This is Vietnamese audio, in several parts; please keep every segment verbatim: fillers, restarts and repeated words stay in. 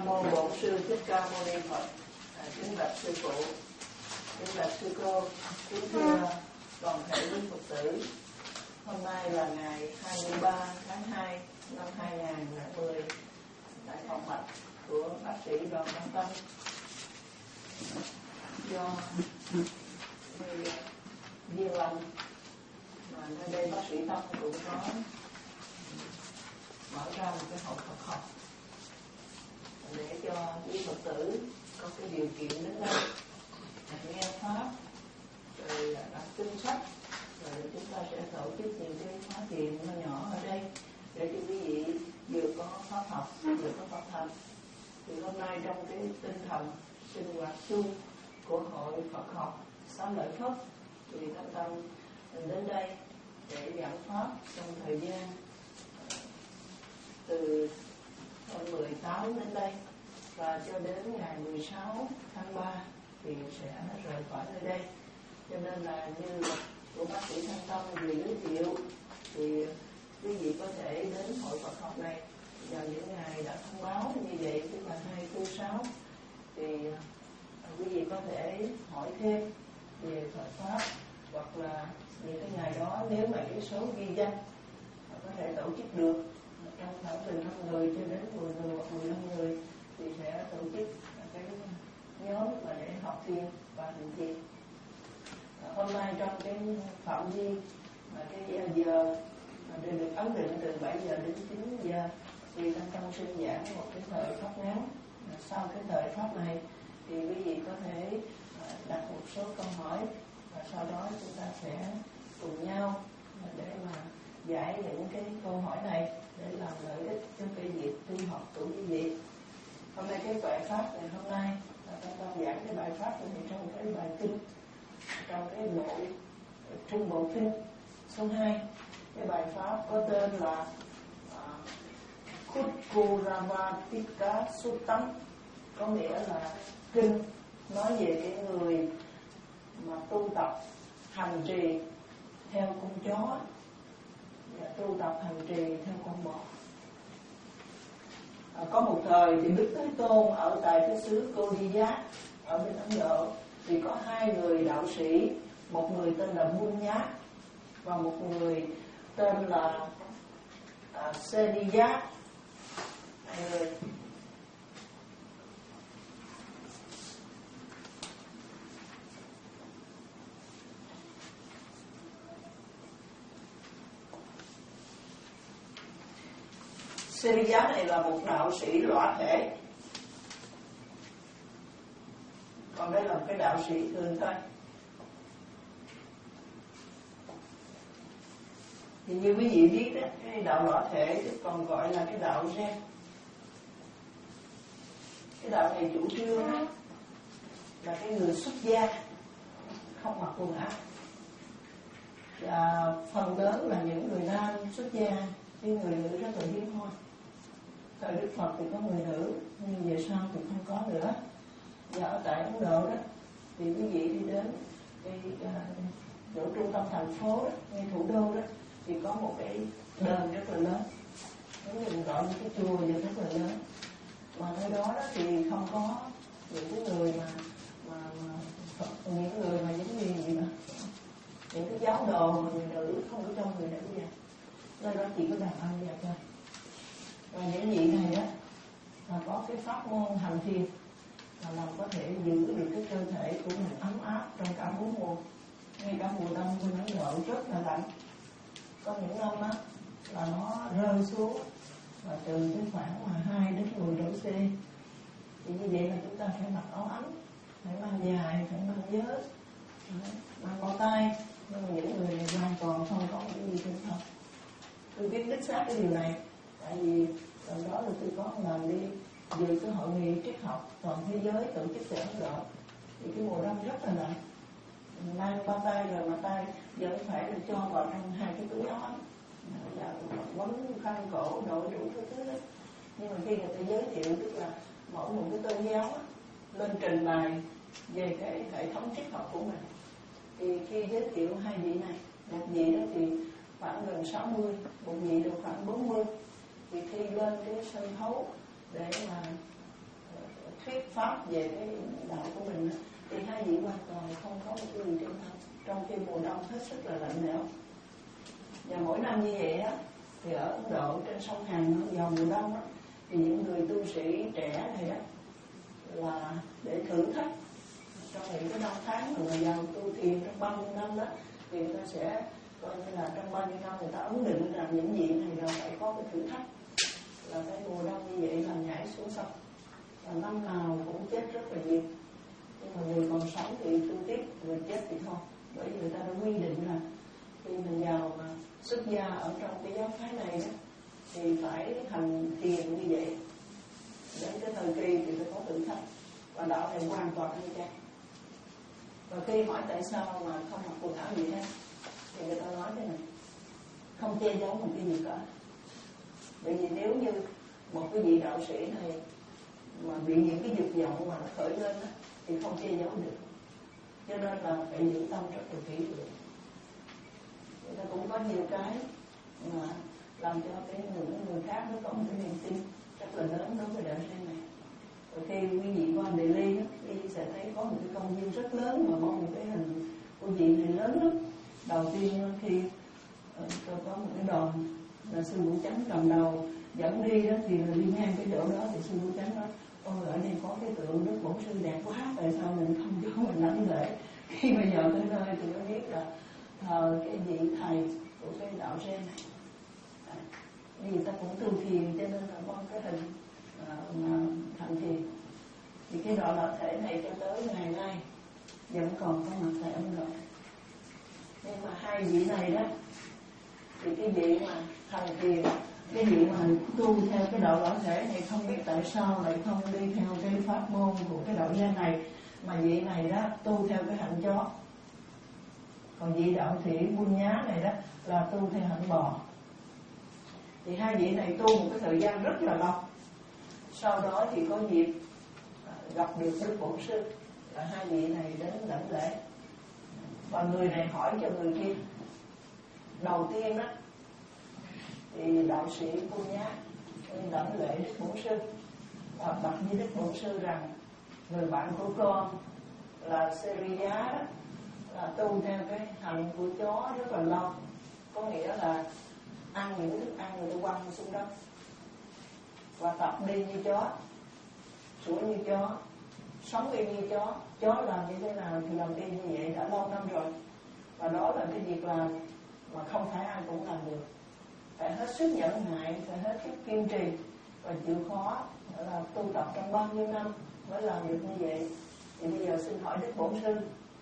Nam mô Bổn Sư Thích Ca Mâu Ni Phật. À, kính bạch sư phụ, kính bạch sư cô, kính thưa toàn thể quý Phật tử. Hôm nay là ngày hai mươi ba tháng hai năm hai nghìn không trăm mười, tại phòng mạch của bác sĩ Đoàn Văn Tâm. Do người duyên lành mà nơi đây bác sĩ Tâm cũng có mở ra một cái hội Phật học để cho quý Phật tử có cái điều kiện đến đây nghe pháp, rồi đọc kinh sách, rồi chúng ta sẽ tổ chức những cái khóa thiền nhỏ nhỏ ở đây để cho quý vị vừa có pháp học vừa có pháp hành. Thì hôm nay trong cái tinh thần sinh hoạt chung của hội Phật học Xá Lợi Phất thì Tâm Tâm đến đây để giảng pháp trong thời gian từ hôm mười tám đến đây và cho đến ngày mười sáu tháng ba thì sẽ rời khỏi nơi đây. Cho nên là như của bác sĩ Thanh Tâm vừa giới thiệu thì quý vị có thể đến hội Phật học này vào những ngày đã thông báo như vậy, tức là hai tư sáu, thì quý vị có thể hỏi thêm về Phật pháp, hoặc là những cái ngày đó nếu mà cái số ghi danh có thể tổ chức được trong khoảng từ năm người cho đến mười người hoặc mười lăm người thì sẽ tổ chức cái nhóm mà để học thiền và hành thiền. Hôm nay trong cái phạm vi mà cái giờ mà được ấn định từ bảy giờ đến chín giờ thì Tâm Tâm xin giảng một cái thời pháp ngắn. Sau cái thời pháp này thì quý vị có thể đặt một số câu hỏi và sau đó chúng ta sẽ cùng nhau để mà giải những cái câu hỏi này để làm lợi ích cho cái việc tu học của quý vị. Hôm nay cái bài pháp ngày hôm nay là Tâm Tâm giảng cái bài pháp này trong cái bài kinh, trong cái bộ trung bộ kinh số hai. Cái bài pháp có tên là Khuddkuravatika Suttam, có nghĩa là kinh nói về cái người mà tu tập hành trì theo con chó và tu tập hành trì theo con bò. À, có một thời thì Đức Thế Tôn ở tại cái xứ Kodiyat ở bên Ấn Độ thì có hai người đạo sĩ, một người tên là Bunyat và một người tên là à, Sediyat. Hai người Sediyat này là một đạo sĩ lõa thể, còn đây là một cái đạo sĩ thường thôi. Thì như quý vị biết đó, cái đạo lõa thể còn gọi là cái đạo Zen. Cái đạo này chủ trương đó là cái người xuất gia không mặc quần áo, và phần lớn là những người nam xuất gia, chứ người nữ rất là hiếm hoi. Thời Đức Phật thì có người nữ, nhưng về sau thì không có nữa. Và ở tại Ấn Độ đó thì quý vị đi đến cái chỗ trung tâm thành phố đó, ngay thủ đô đó, thì có một cái đền rất là lớn, giống như mình gọi một cái chùa vậy, rất là lớn. Mà nơi đó đó thì không có những cái người mà mà, mà những người mà giống như gì mà những cái giáo đồ mà người nữ, không có cho người nữ vậy. Nơi đó chỉ có đàn ông vậy thôi. Và những vị này á là có cái pháp môn hành thiền là làm có thể giữ được cái cơ thể của mình ấm áp trong cả bốn mùa. Ngay cả mùa đông bên Ấn Độ rất là lạnh, có những năm á là nó rơi xuống và từ cái khoảng mà hai đến mười độ C. Thì như vậy là chúng ta phải mặc áo ấm, phải mang dài, phải mang vớ, mang bao tay. Nhưng mà những người này hoàn toàn không có cái gì trên thân. Tôi biết đích xác cái điều này, tại vì lần đó là tôi có lần đi dự cái hội nghị triết học toàn thế giới tổ chức tại Ấn Độ. Thì cái mùa đông rất là lạnh, mang bao tay rồi mà tay vẫn phải được cho vào trong hai cái túi áo ấm, và quấn khăn cổ, đội đủ cái thứ đó. Nhưng mà khi người ta giới thiệu, tức là mỗi một cái tôn giáo á, lên trình bày về cái hệ thống triết học của mình, thì khi giới thiệu hai vị này, một vị đó thì khoảng gần sáu mươi, một vị được khoảng bốn mươi, thì khi lên cái sân khấu để mà thuyết pháp về cái đạo của mình đó, thì hai vị hoàn toàn không có một cái gì trên thân, trong khi mùa đông hết sức là lạnh lẽo. Và mỗi năm như vậy á, thì ở Ấn Độ trên sông Hằng vào mùa đông á, thì những người tu sĩ trẻ này đó là để thử thách trong những cái năm tháng mà người vào tu thiền trong bao nhiêu năm đó, thì người ta sẽ coi như là trong bao nhiêu năm người ta ấn định rằng những vị này đều phải có cái thử thách, là cái mùa đông như vậy là nhảy xuống sông, và năm nào cũng chết rất là nhiều. Nhưng mà người còn sống thì tu tiếp, người chết thì thôi. Bởi vì người ta đã quy định là khi mình vào mà xuất gia ở trong cái giáo phái này đó, thì phải hành thiền như vậy. Đến cái thời kỳ thì phải có thử thách, và đạo này hoàn toàn ăn chay. Và khi hỏi tại sao mà không mặc quần áo gì hết, thì người ta nói thế này: không che giấu một cái gì cả. Bởi vì nếu như một cái vị đạo sĩ này mà bị những cái dục vọng mà nó khởi lên đó, thì không che giấu được. Cho nên là phải giữ tâm rất là kỹ lưỡng. Người ta cũng có nhiều cái mà làm cho cái người, người khác nó có một cái niềm tin rất là lớn đối với đạo sinh này. Rồi khi quý vị qua Đề Ly đó, quý vị sẽ thấy có một cái công viên rất lớn mà bông một cái hình của vị này lớn lắm. Đầu tiên khi uh, có một cái đoàn là sư Vũ Chánh cầm đầu dẫn đi đó, thì là đi ngang cái chỗ đó thì sư Vũ Chánh nói: ôi ở đây có cái tượng Đức Bổn Sư đẹp quá, tại sao mình không cho mình lãnh lễ? Khi bây giờ tới nơi thì nó biết là thờ cái vị thầy của cái đạo sen này. À, vì người ta cũng tu thiền cho nên là mong cái hình à, mà thành thiền. Thì cái đoạn lập thể này cho tới ngày nay vẫn còn có mặt tại Ấn Độ. Nhưng mà hai vị này đó, thì cái vị mà thành thiền, cái vị mà tu theo cái đạo lập thể này không biết tại sao lại không đi theo cái pháp môn của cái đạo gia này, mà vị này đó tu theo cái hạnh chó. Còn vị đạo sĩ Buôn Nhá này đó là tu theo hạnh bò. Thì hai vị này tu một cái thời gian rất là lâu. Sau đó thì có dịp gặp được Đức Bổn Sư, là hai vị này đến lãnh lễ. Và người này hỏi cho người kia. Đầu tiên đó thì đạo sĩ Buôn Nhá lãnh lễ Đức Bổn Sư và bạch với Đức Bổn Sư rằng người bạn của con là Seriya đó là tu theo cái hành của chó rất là lâu, có nghĩa là ăn những thức ăn người ta quăng xuống đất và tập đi như chó, sủa như chó, sống y như chó. Chó làm như thế nào thì làm y như vậy đã lâu năm rồi, và đó là cái việc làm mà không phải ai cũng làm được. Phải hết sức nhẫn nại, phải hết sức kiên trì và chịu khó, là tu tập trong bao nhiêu năm mới làm được như vậy. Thì bây giờ xin hỏi Đức Bổn Sư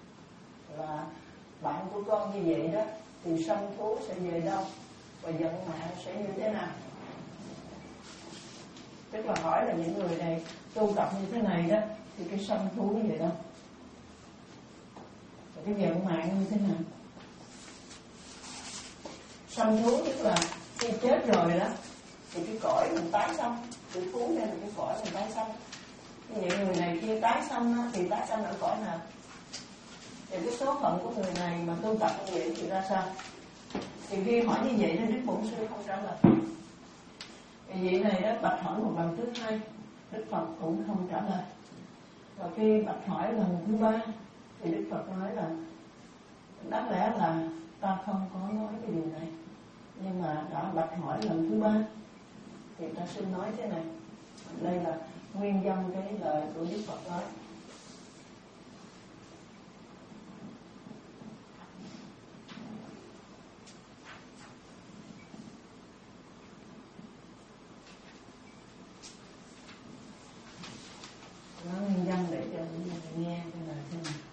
là bạn của con như vậy đó, thì sanh thú sẽ về đâu và vận mạng sẽ như thế nào? Tức là hỏi là những người này tu tập như thế này đó, thì cái sanh thú như vậy đâu, và cái vận mạng như thế nào? Sanh thú tức là khi chết rồi đó, thì cái cõi mình tái sanh, tự thú nên là cái cõi mình tái sanh. Như vậy người này khi tái sanh đó, thì tái sanh ở cõi nào? Thì cái số phận của người này mà tu tập như vậy thì ra sao? Thì khi hỏi như vậy nên Đức Bổn Sư không trả lời. Thì vị này đó bạch hỏi một lần thứ hai, Đức Phật cũng không trả lời. Và khi bạch hỏi lần thứ ba thì Đức Phật nói là đáng lẽ là ta không có nói cái điều này, nhưng mà đã bạch hỏi lần thứ ba thì ta xin nói thế này. Đây là nguyên văn cái lời của Đức Phật nói. Nói nguyên văn để cho mọi người nghe cái lời thế này.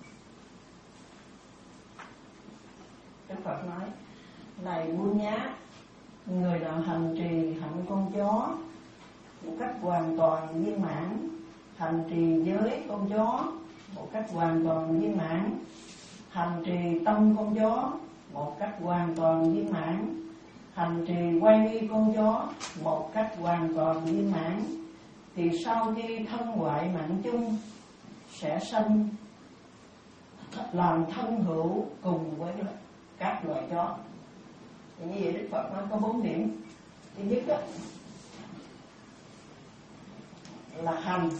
Đức Phật nói: này Buôn Nhá, người nào hành trì hạnh con chó một cách hoàn toàn viên mãn, hành trì giới con chó một cách hoàn toàn viên mãn, hành trì tâm con chó một cách hoàn toàn viên mãn, hành trì quay nghi con chó một cách hoàn toàn viên mãn, thì sau khi thân ngoại mạng chung sẽ sanh làm thân hữu cùng với các loài chó. Thì như vậy Đức Phật nói có bốn điểm. Thứ nhất đó là hành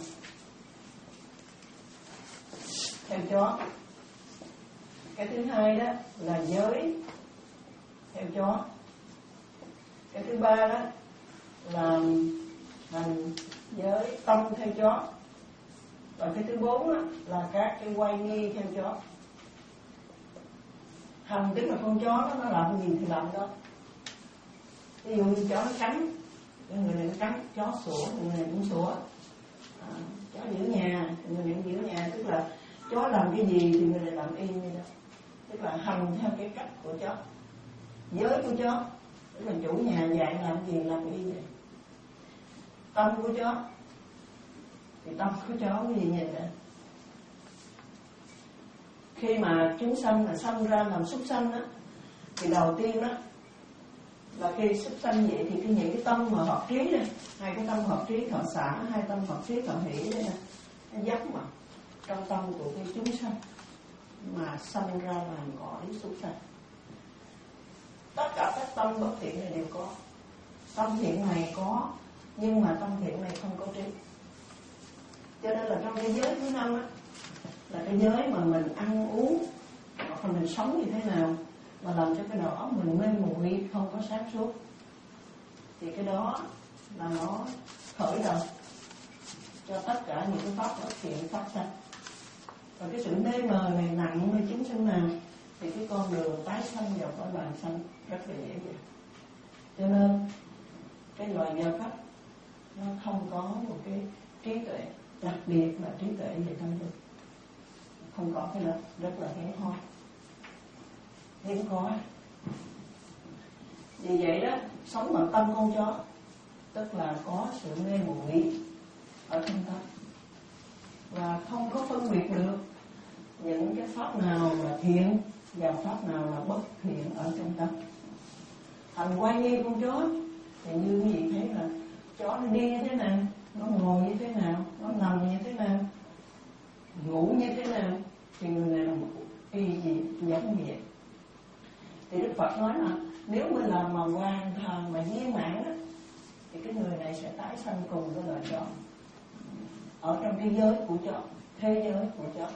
theo chó. Cái thứ hai đó là giới theo chó. Cái thứ ba đó là hành giới tâm theo chó. Và cái thứ bốn đó là các cái quay nghi theo chó. Hành tức là con chó đó, nó làm gì thì làm đó. Ví dụ như chó nó cắn, người này nó cắn, chó sủa, người này cũng sủa. À, chó giữ nhà, người này cũng giữ nhà. Tức là chó làm cái gì thì người này làm y như đó. Tức là hành theo cái cách của chó. Giới của chó, tức là chủ nhà dạy làm gì làm y vậy. Tâm của chó, thì tâm của chó cái gì nhìn nè. Khi mà chúng sanh là sanh ra làm súc sanh á, thì đầu tiên đó là khi súc sanh vậy thì cái những cái tâm mà hợp trí đây, hai cái tâm hợp trí thọ xả, hai tâm hợp trí thọ hỷ đây nè, nó dốc mà trong tâm của cái chúng sanh mà sanh ra làm cõi súc sanh. Tất cả các tâm bất thiện này đều có. Tâm thiện này có, nhưng mà tâm thiện này không có trí. Cho nên là trong cái giới thứ năm á, là cái giới mà mình ăn uống hoặc là mình sống như thế nào mà làm cho cái đầu óc mình mê muội, không có sáng suốt, thì cái đó là nó khởi đầu cho tất cả những cái pháp bất thiện phát sanh. Và cái sự mê mờ này nặng với chúng sanh nào thì cái con đường tái sanh vào cõi bàn sanh rất là dễ dàng. Cho nên cái loài gia pháp nó không có một cái trí tuệ, đặc biệt là trí tuệ về tâm linh, không có cái đó, rất là hiếm hoi, hiếm có. Vì vậy đó, sống bằng tâm con chó, tức là có sự mê muội ở trong tâm và không có phân biệt được những cái pháp nào là thiện và pháp nào là bất thiện ở trong tâm. Thành quay nghi con chó thì như quý vị thấy là chó nó đi như thế nào, nó ngồi như thế nào, nó nằm như thế nào, ngủ như thế nào, thì người này là một y gì giống như vậy. Thì Đức Phật nói là nếu mình làm mà hoàn toàn mà viên mãn đó, thì cái người này sẽ tái sanh cùng với loài chó ở trong cái giới của chó, thế giới của chó.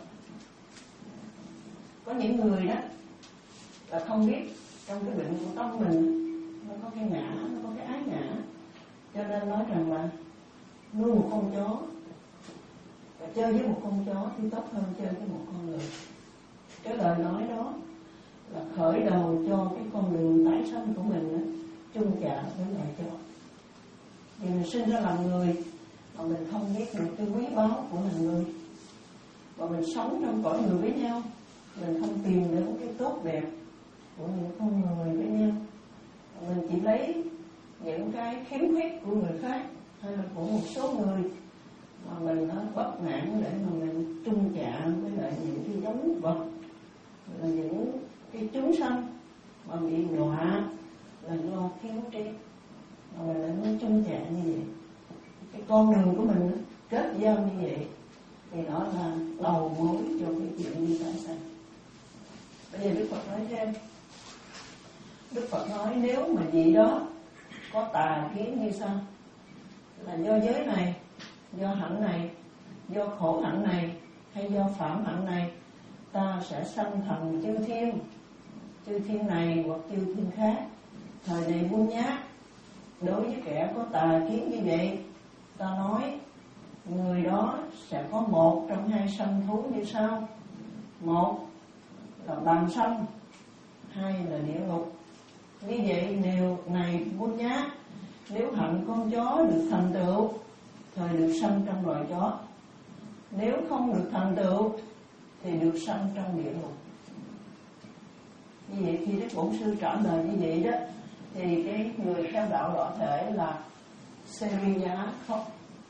Có những người đó là không biết trong cái bệnh của tâm mình nó có cái ngã, nó có cái ái ngã, cho nên nói rằng là nuôi một con chó và chơi với một con chó thì tốt hơn chơi với một con người. Cái lời nói đó là khởi đầu cho cái con đường tái sanh của mình đó, chung chạm với loài chó. Vì mình sinh ra làm người mà mình không biết được cái quý báu của là người, và mình sống trong cõi người với nhau, mình không tìm được cái tốt đẹp của những con người với nhau, mình chỉ lấy những cái khiếm khuyết của người khác hay là của một số người mà mình nó bất mãn để mà mình chung chạm với lại những cái giống vật, là những cái chúng sanh mà bị đọa là do thiếu trí, mà mình lại muốn chung chạm như vậy. Cái con đường của mình kết giao như vậy thì nó là đầu mối cho cái chuyện đi tái sanh. Bây giờ Đức Phật nói thêm, Đức Phật nói nếu mà vị đó có tà kiến như sau, là do giới này, do hạnh này, do khổ hạnh này, hay do phạm hạnh này, ta sẽ sanh thành chư thiên, chư thiên này hoặc chư thiên khác. Thời này buôn nhát, đối với kẻ có tà kiến như vậy, ta nói người đó sẽ có một trong hai sanh thú như sau: một là bàn sanh, hai là địa ngục. Như vậy điều này buôn nhát, nếu hạnh con chó được thành tựu, thời được sanh trong loài chó; nếu không được thành tựu thì được sanh trong địa ngục. Như vậy khi Đức Bổn Sư trả lời như vậy đó, thì cái người theo đạo đọa thể là Seriya khóc.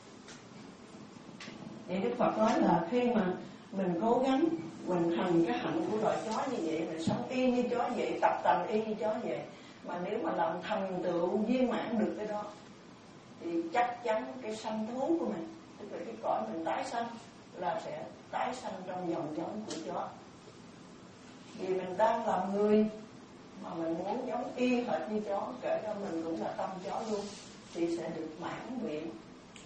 Vậy Đức Phật nói là khi mà mình cố gắng mình hành cái hạnh của loài chó như vậy, mình sống y như chó vậy, tập tành y như chó vậy, mà nếu mà làm thành tựu viên mãn được cái đó, thì chắc chắn cái sanh thú của mình, tức là cái cõi mình tái sanh, là sẽ tái sanh trong dòng giống của chó. Vì mình đang làm người mà mình muốn giống y hệt như chó, kể ra mình cũng là tâm chó luôn, thì sẽ được mãn nguyện trong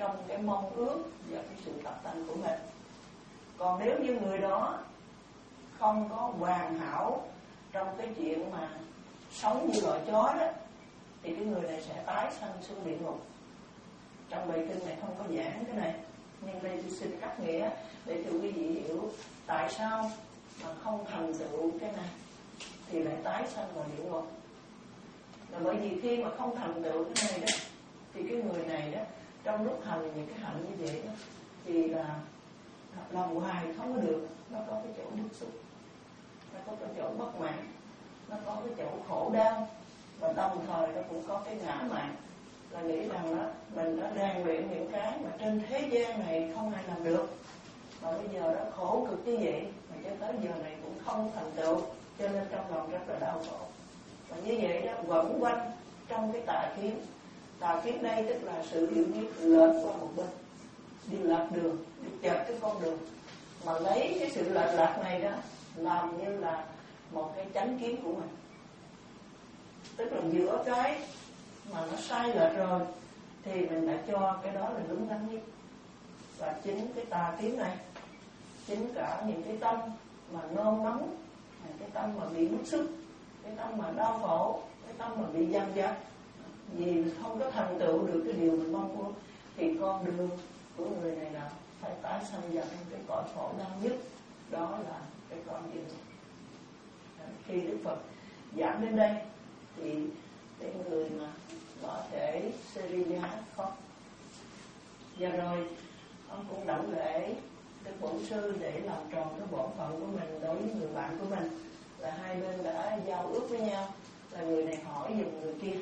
trong cái mong ước và cái sự tập tành của mình. Còn nếu như người đó không có hoàn hảo trong cái chuyện mà sống như loài chó đó, thì cái người này sẽ tái sanh xuống địa ngục. Trong bài kinh này không có giảng cái này, nhưng đây tôi xin cắt nghĩa để cho quý vị hiểu tại sao mà không thành tựu cái này thì lại tái sanh vào địa ngục. Là bởi vì khi mà không thành tựu cái này đó, thì cái người này đó trong lúc hành những cái hạnh như vậy đó, thì là làm hoài không có được. Nó có cái chỗ bức xúc, nó có cái chỗ bất mãn, nó có cái chỗ khổ đau, và đồng thời nó cũng có cái ngã mạn, là nghĩ rằng đó mình đã rèn luyện những cái mà trên thế gian này không ai làm được, mà bây giờ đó khổ cực như vậy mà cho tới giờ này cũng không thành tựu, cho nên trong lòng rất là đau khổ. Và như vậy đó quẩn quanh trong cái tà kiến. Tà kiến đây tức là sự hiểu biết lệch qua một bên, đi lệch đường, đi chệch cái con đường, mà lấy cái sự lệch lạc này đó làm như là một cái chánh kiến của mình. Tức là giữa cái mà nó sai lệch rồi thì mình đã cho cái đó là đúng đắn nhất. Và chính cái tà kiến này, chính cả những cái tâm mà nôn nóng, cái tâm mà bị bức xúc, cái tâm mà đau khổ, cái tâm mà bị giam vặt vì không có thành tựu được cái điều mình mong muốn, thì con đường của người này là phải tái sanh vào trong cái cõi khổ đau nhất, đó là cái cõi địa ngục. Khi Đức Phật giảng đến đây thì cái người mà bỏ thể Seriya khóc. Và rồi ông cũng đảnh lễ cái bổn sư để làm tròn cái bổn phận của mình đối với người bạn của mình, và hai bên đã giao ước với nhau là người này hỏi giùm người kia.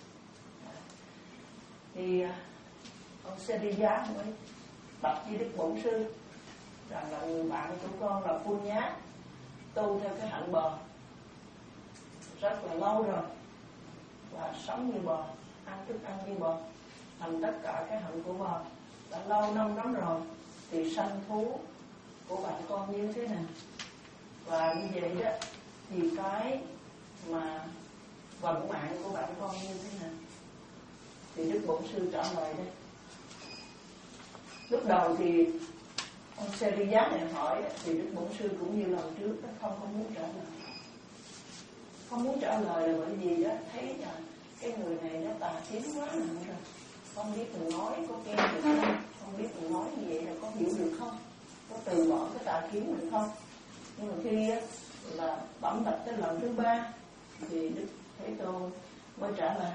Thì ông Seriya mới bạch với Đức Bổn Sư rằng là người bạn của con là Phu Nhá tu theo cái hạnh bò rất là lâu rồi, và sống như bò, ăn thức ăn như bò, thành tất cả cái hạnh của bò đã lâu năm lắm rồi, thì sanh thú của bạn con như thế nào, và như vậy đó thì cái mà vận mạng của bạn con như thế nào. Thì Đức Bổn Sư trả lời đây. Lúc đầu thì ông Seriya này hỏi thì Đức Bổn Sư cũng như lần trước đó, không có muốn trả lời. Không muốn trả lời là bởi vì đó thấy là cái người này nó tà kiến quá nặng rồi, không biết mình nói có nghe được không, không biết mình nói như vậy là có hiểu được không, có từ bỏ cái tà kiến mình không. Nhưng mà khi á, là bẩm tập tới lần thứ ba thì Đức Thế Tôn mới trả lời: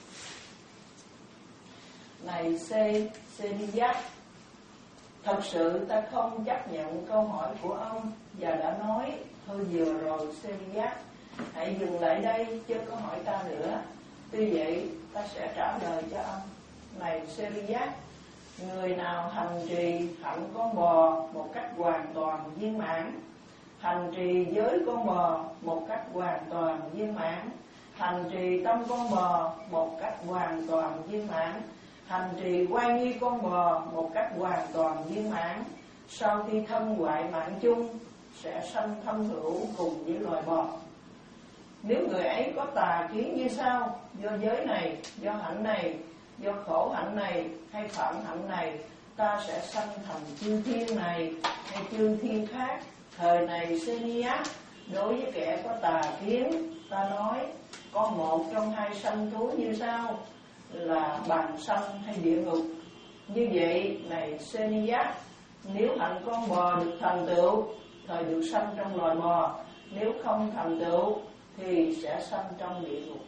này Seriya, thật sự ta không chấp nhận câu hỏi của ông và đã nói hơi vừa rồi. Seriya, hãy dừng lại đây, chớ có hỏi ta nữa. Tuy vậy ta sẽ trả lời cho ông. Này Seriya, người nào hành trì hạnh con bò một cách hoàn toàn viên mãn, hành trì giới con bò một cách hoàn toàn viên mãn, hành trì tâm con bò một cách hoàn toàn viên mãn, hành trì quan nghi con bò một cách hoàn toàn viên mãn, sau khi thân hoại mạng chung sẽ sanh thân hữu cùng với loài bò. Nếu người ấy có tà kiến như sau: do giới này, do hạnh này, do khổ hạnh này hay phạm hạnh này, ta sẽ sanh thành chư thiên này hay chư thiên khác. Thời này Seriya, đối với kẻ có tà kiến, ta nói có một trong hai sanh thú như sau, là bàn sanh hay địa ngục. Như vậy này Seriya, nếu hạnh con bò được thành tựu, thời được sanh trong loài bò; nếu không thành tựu thì sẽ sanh trong địa ngục.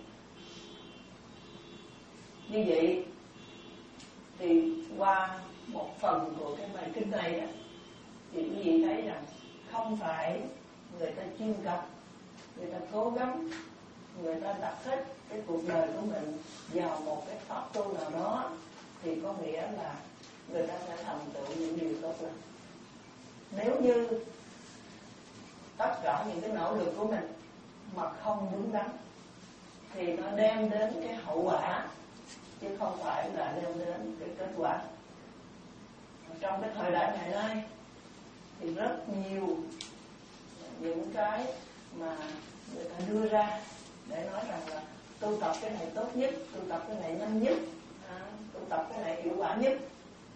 Như vậy thì qua một phần của cái bài kinh này đó, thì quý vị thấy rằng không phải người ta chuyên cập, người ta cố gắng, người ta đặt hết cái cuộc đời của mình vào một cái pháp tu nào đó thì có nghĩa là người ta sẽ thành tựu những điều tốt lành. Nếu như tất cả những cái nỗ lực của mình mà không đúng đắn thì nó đem đến cái hậu quả chứ không phải là đem đến cái kết quả. Trong cái thời đại ngày nay thì rất nhiều những cái mà người ta đưa ra để nói rằng là tu tập cái này tốt nhất, tu tập cái này nhanh nhất, à, tu tập cái này hiệu quả nhất.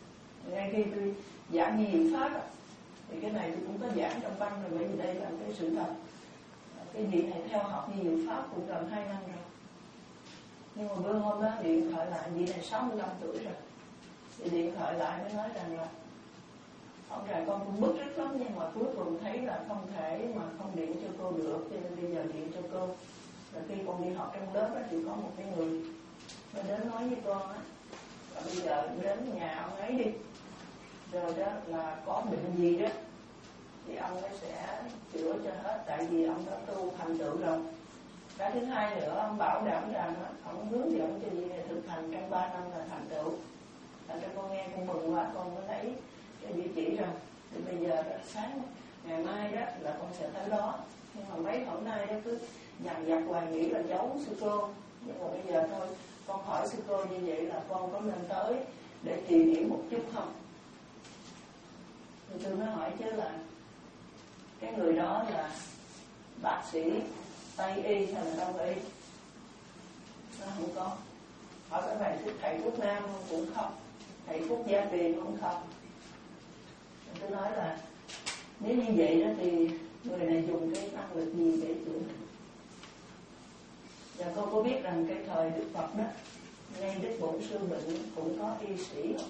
Ngay khi tôi giảng như diệu pháp thì cái này tôi cũng có giảng trong băng rồi, bởi vì đây là cái sự thật. Cái vị này theo học như diệu pháp cũng gần hai năm rồi. Nhưng mà bữa hôm đó điện thoại lại, vị này sáu mươi lăm tuổi rồi. Thì điện thoại lại mới nói rằng là ông trời con cũng bức rứt lắm, nhưng mà cuối cùng thấy là không thể mà không điện cho cô được, cho nên bây giờ điện cho cô. Rồi khi con đi học trong lớp đó, thì có một cái người mới đến nói với con á, và bây giờ đến nhà ông ấy đi, rồi đó là có bệnh gì đó thì ông ấy sẽ chữa cho hết, tại vì ông đã tu thành tựu rồi. Cái thứ hai nữa, ông bảo đảm rằng đó, ông hướng dẫn cho vị này thực hành trong ba năm là thành tựu. Thành cho con nghe con mừng quá, con mới lấy cái địa chỉ rồi. Thì bây giờ đó, sáng ngày mai đó là con sẽ tới đó. Nhưng mà mấy hôm nay đó cứ dằn vặt hoài nghĩ là giấu sư cô. Nhưng mà bây giờ thôi, con hỏi sư cô như vậy là con có nên tới để tìm hiểu một chút không? Thì tôi mới hỏi chứ là cái người đó là bác sĩ Tây y hay là Đông y? Nó không có. Hỏi cái này thích thầy thuốc nam không? Cũng không. Thầy thuốc gia truyền không? Không. Tôi nói là nếu như vậy đó thì người này dùng cái năng lực gì để chữa bệnh? Và cô có biết rằng cái thời Đức Phật đó, ngay Đức Bổn Sư bệnh cũng có y sĩ không?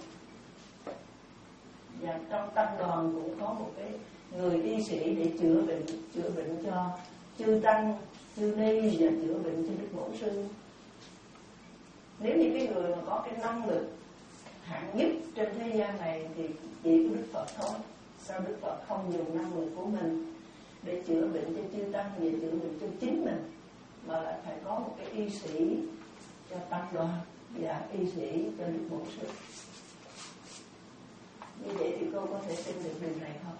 Và trong tăng đoàn cũng có một cái người y sĩ để chữa bệnh, chữa bệnh cho chư tăng, chư ni và chữa bệnh cho Đức Bổn Sư. Nếu như cái người mà có cái năng lực hạng nhất trên thế gian này thì chỉ có Đức Phật thôi. Sao Đức Phật không dùng năng lực của mình để chữa bệnh cho chư tăng và chữa bệnh cho chính mình, mà lại phải có một cái y sĩ cho tăng đoàn và y sĩ cho Đức Bổn Sư? Như vậy thì cô có thể tin được điều này không?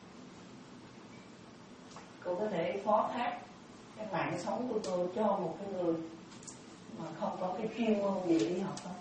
Cô có thể phó thác cái mạng sống của cô cho một cái người mà không có cái chuyên môn gì đi học không?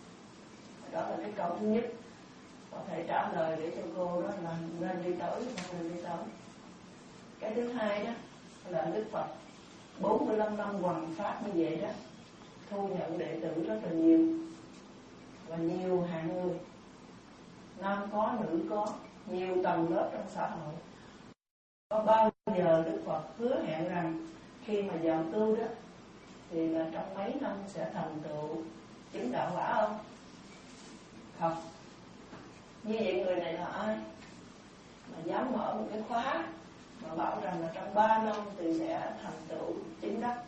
Đó là cái câu thứ nhất. Có thể trả lời để cho cô đó là nên đi tới không nên đi tới. Cái thứ hai đó là Đức Phật bốn mươi lăm năm hoằng pháp như vậy đó, thu nhận đệ tử rất là nhiều, và nhiều hạng người, nam có nữ có, nhiều tầng lớp trong xã hội. Có bao giờ Đức Phật hứa hẹn rằng khi mà vào tu đó thì là trong mấy năm sẽ thành tựu chứng đạo quả không? Không. Như vậy người này là ai mà dám mở một cái khóa mà bảo rằng là trong ba năm thì sẽ thành tựu chứng đắc?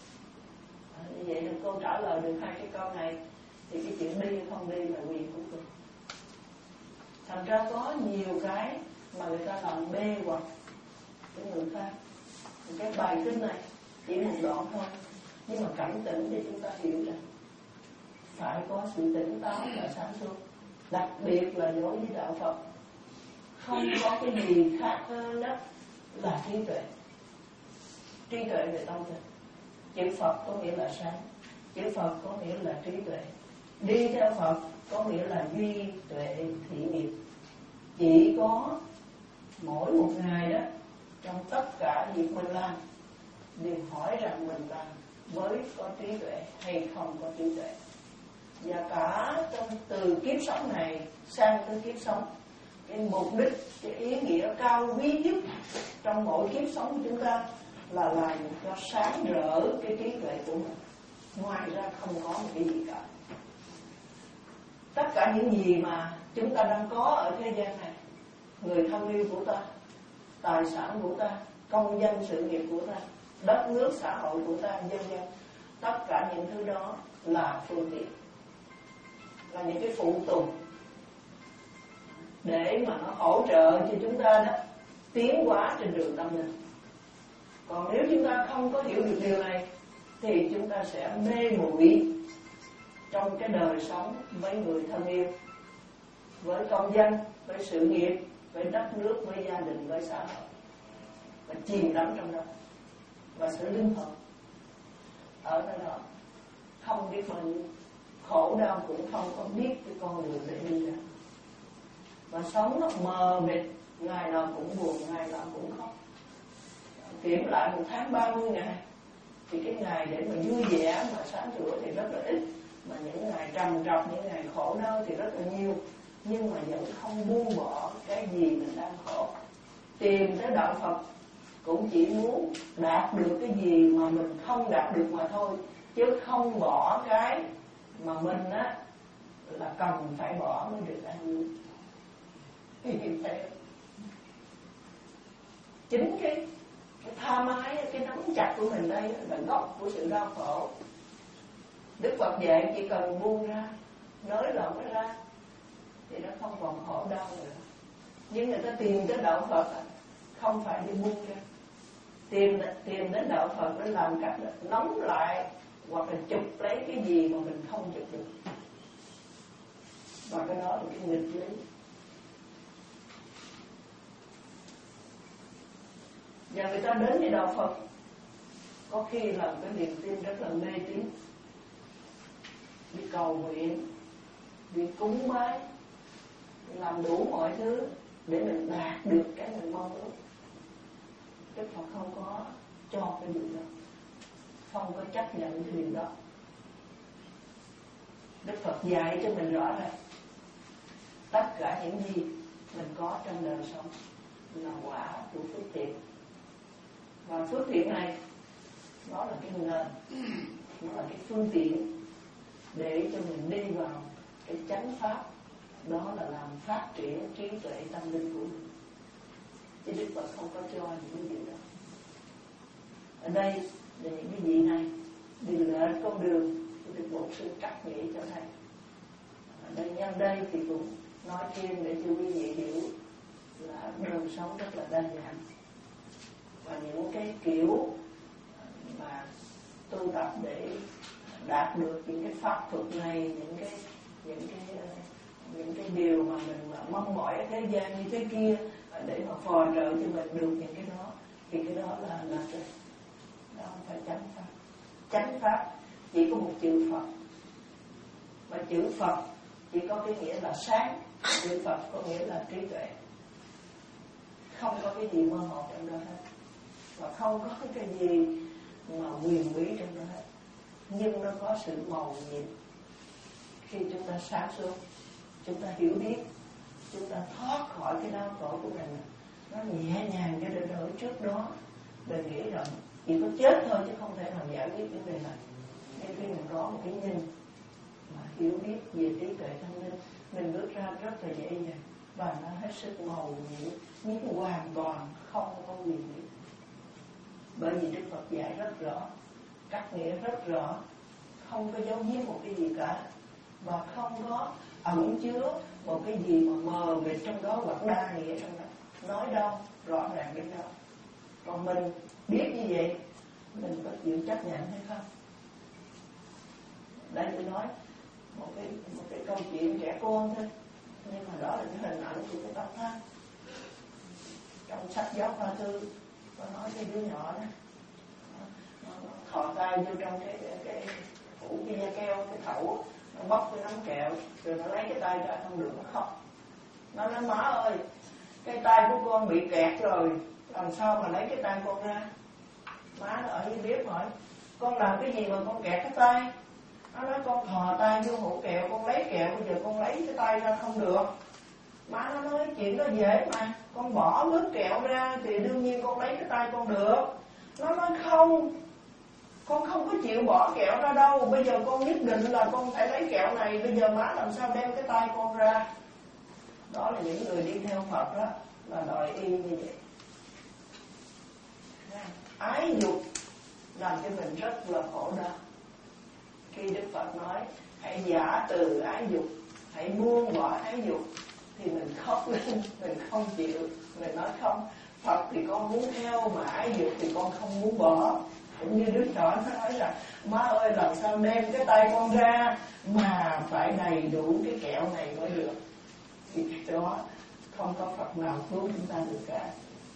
À, như vậy là cô trả lời được hai cái câu này thì cái chuyện đi không đi là quyền của cô. Thành ra có nhiều cái mà người ta làm bê hoặc cái người khác. Cái bài kinh này chỉ một đoạn thôi, nhưng mà cảnh tỉnh để chúng ta hiểu rằng phải có sự tỉnh táo và sáng suốt, đặc biệt là đối với đạo Phật. Không có cái gì khác hơn đó là trí tuệ. Trí tuệ về tâm linh. Chữ Phật có nghĩa là sáng, chữ Phật có nghĩa là trí tuệ. Đi theo Phật có nghĩa là duy tuệ thị nghiệp. Chỉ có mỗi một ngày đó, trong tất cả việc mình làm, đều hỏi rằng mình làm với có trí tuệ hay không có trí tuệ. Và cả trong từ kiếp sống này sang tới kiếp sống, cái mục đích, cái ý nghĩa cao quý nhất trong mỗi kiếp sống của chúng ta là làm cho sáng rỡ cái trí tuệ của mình. Ngoài ra không có một cái gì cả. Tất cả những gì mà chúng ta đang có ở thế gian này, người thân yêu của ta, tài sản của ta, công danh sự nghiệp của ta, đất nước xã hội của ta, vân vân, tất cả những thứ đó là phương tiện, là những cái phụ tùng để mà nó hỗ trợ cho chúng ta đó tiến hóa trên đường tâm linh. Còn nếu chúng ta không có hiểu được điều này thì chúng ta sẽ mê muội trong cái đời sống với người thân yêu, với công danh, với sự nghiệp, với đất nước, với gia đình, với xã hội, và chìm đắm trong đó. Và sự linh hồn ở nơi đó không biết bao nhiêu, khổ đau cũng không có biết cái con đường để đi ra, và sống nó mờ mịt, ngày nào cũng buồn, ngày nào cũng khóc. Kiểm lại một tháng ba mươi ngày thì cái ngày để mà vui vẻ mà sáng sủa thì rất là ít, mà những ngày trầm trọc, những ngày khổ đau thì rất là nhiều. nhưng mà vẫn không buông bỏ cái gì mình đang khổ. Tìm tới đạo Phật cũng chỉ muốn đạt được cái gì mà mình không đạt được mà thôi, chứ không bỏ cái mà mình á là cần phải bỏ mới được an vui. Chính cái cái tham ái, cái nắm chặt của mình đây là gốc của sự đau khổ. Đức Phật dạy chỉ cần buông ra, nới lỏng nó ra thì nó không còn khổ đau nữa. Nhưng người ta tìm tới đạo Phật không phải đi buông ra, tìm tìm đến đạo Phật để làm cách là nắm lại hoặc là chụp lấy cái gì mà mình không chụp được, và cái đó là cái nghịch lý. Và người ta đến với đạo Phật có khi là cái niềm tin rất là mê tín, đi cầu nguyện, đi cúng bái, làm đủ mọi thứ để mình đạt được cái mình mong ước. Đức Phật không có cho cái điều đó, không có chấp nhận cái điều đó. Đức Phật dạy cho mình rõ ràng tất cả những gì mình có trong đời sống là quả của phước thiện, và phước thiện này nó là cái nền, nó là cái phương tiện để cho mình đi vào cái chánh pháp, đó là làm phát triển trí tuệ tâm linh của mình. Chứ Đức Phật không có cho những cái điều đó. Ở đây là những cái vị này đi lệch con đường thì Đức Bổn Sư cắt nghĩa cho thầy. Ở đây nhân đây thì cũng nói thêm để cho quý vị hiểu là đời sống rất là đa dạng, và những cái kiểu mà tu tập để đạt được những cái pháp thuật này, những cái những cái những cái điều mà mình mà mong mỏi ở thế gian như thế kia để mà phò trợ cho mình được những cái đó, thì cái đó là là cái đó không phải chánh pháp. Chánh pháp chỉ có một chữ Phật, và chữ Phật chỉ có cái nghĩa là sáng, chữ Phật có nghĩa là trí tuệ, không có cái gì mơ hồ trong đó hết, và không có cái gì mà huyền bí trong đó hết. Nhưng nó có sự màu nhiệm. Khi chúng ta sáng suốt, chúng ta hiểu biết, chúng ta thoát khỏi cái đau khổ của mình, nó nhẹ nhàng cho đến nỗi trước đó mình nghĩ rằng chỉ có chết thôi chứ không thể nào giải quyết vấn đề này. Nên khi mình có một cái nhìn mà hiểu biết về trí tuệ tâm linh, mình bước ra rất là dễ dàng, và nó hết sức màu nhiệm, nhưng hoàn toàn không có quyền bí. Bởi vì Đức Phật dạy rất rõ, cắt nghĩa rất rõ, không có giấu giếm một cái gì cả, và không có ẩn chứa một cái gì mà mờ mịt trong đó hoặc đa nghĩa trong đó. Nói đâu rõ ràng đến đâu. Còn mình biết như vậy, mình có chịu chấp nhận hay không? Đây tôi nói một cái một cái câu chuyện trẻ con thôi, nhưng mà đó là cái hình ảnh của cái tóc thang. Trong sách giáo khoa thư có nói cái đứa nhỏ đó, nó, nó thò tay vô trong cái cái, cái phủ cái da keo, cái thẩu, nó bóc cái nắm kẹo, rồi nó lấy cái tay ra không được, nó khóc. Nó nói má ơi, cái tay của con bị kẹt rồi, làm sao mà lấy cái tay con ra? Má nó ở dưới bếp hỏi, con làm cái gì mà con kẹt cái tay? Nó nói con thò tay vô hũ kẹo, con lấy kẹo, bây giờ con lấy cái tay ra không được. Má nó nói chuyện đó dễ mà, con bỏ lớp kẹo ra thì đương nhiên con lấy cái tay con được. Nó nói không, con không có chịu bỏ kẹo ra đâu, bây giờ con nhất định là con phải lấy kẹo này, bây giờ má làm sao đem cái tay con ra? Đó là những người đi theo Phật đó, là đòi y như vậy. Ái dục làm cho mình rất là khổ đau. Khi Đức Phật nói hãy giả từ ái dục, hãy buông bỏ ái dục, thì mình khóc lên, mình không chịu. Mình nói không, Phật thì con muốn theo, mà ái dục thì con không muốn bỏ. Cũng như đứa nhỏ nó nói là má ơi làm sao đem cái tay con ra mà phải đầy đủ cái kẹo này mới được. Thì cái đó không có Phật nào cứu chúng ta được cả.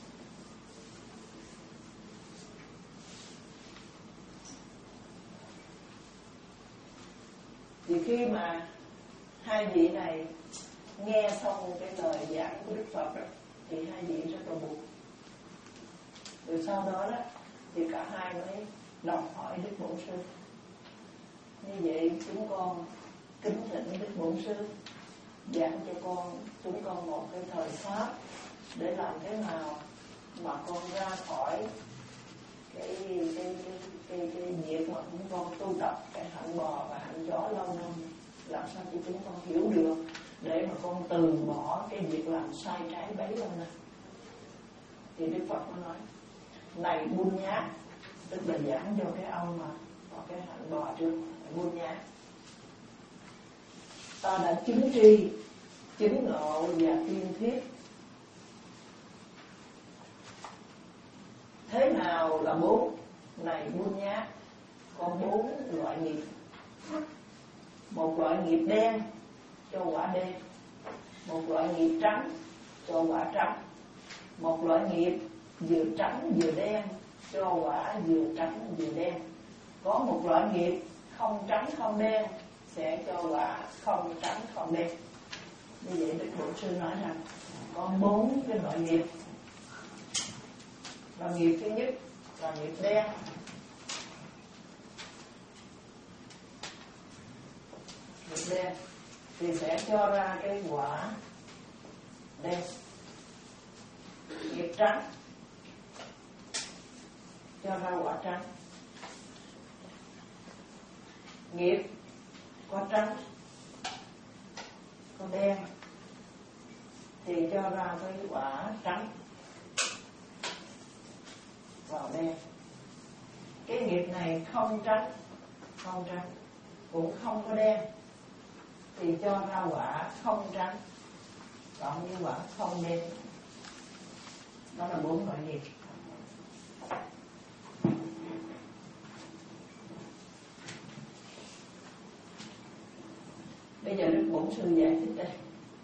Thì khi mà hai vị này nghe xong cái lời giảng của Đức Phật đó, thì hai vị rất là buồn. Rồi sau đó đó thì cả hai mới đồng hỏi Đức Bổn Sư. Như vậy chúng con kính thỉnh Đức Bổn Sư giảng cho con chúng con một cái thời pháp để làm thế nào mà con ra khỏi cái cái cái cái, cái việc mà chúng con tu tập cái hạnh bò và hạnh gió lâu năm, làm sao cho chúng con hiểu được để mà con từ bỏ cái việc làm sai trái bấy lâu nay. Thì Đức Phật mới nói này buôn nhá, tức là giảng cho cái ông mà có cái hạnh bò trước, buôn nhá, ta đã chứng tri chứng ngộ và tiên thiết. Thế nào là bốn? Này buôn nhá, có bốn loại nghiệp. Một loại nghiệp đen cho quả đen, một loại nghiệp trắng cho quả trắng, một loại nghiệp vừa trắng vừa đen cho quả vừa trắng vừa đen. Có một loại nghiệp không trắng không đen sẽ cho quả không trắng không đen. Như vậy Đức Bổn Sư nói rằng có bốn cái loại nghiệp. Và nghiệp thứ nhất là nghiệp đen. Nghiệp đen thì sẽ cho ra cái quả đen. Nghiệp trắng cho ra quả trắng. Nghiệp có trắng có đen thì cho ra cái quả trắng vào đen. Cái nghiệp này không trắng không trắng cũng không có đen thì cho ra quả không trắng cộng với quả không đen. Đó là bốn loại nghiệp. Bây giờ Đức Bổn Sư giải thích đây.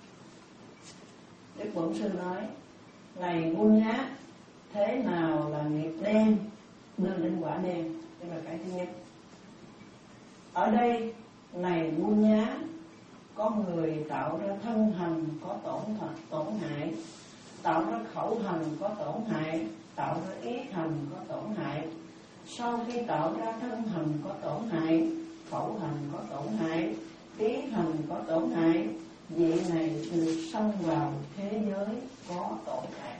Đức Bổn Sư nói này buôn nhá, thế nào là nghiệp đen đưa đến quả đen? Đây là cái thứ nhất. Ở đây này buôn nhá, có người tạo ra thân hành có tổn thật tổn hại, tạo ra khẩu hành có tổn hại, tạo ra ý hành có tổn hại. Sau khi tạo ra thân hành có tổn hại, khẩu hành có tổn hại, ý hành có tổn hại, vị này được xông vào thế giới có tổn hại.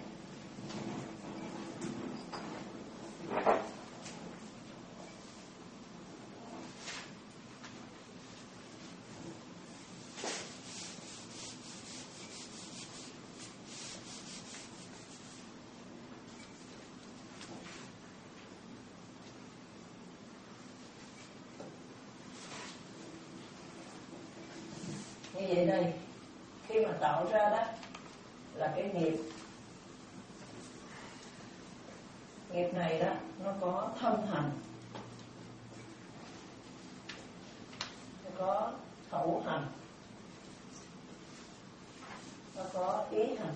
Như vậy đây, khi mà tạo ra đó là cái nghiệp. Nghiệp này đó nó có thân hành, nó có khẩu hành, nó có ý hành.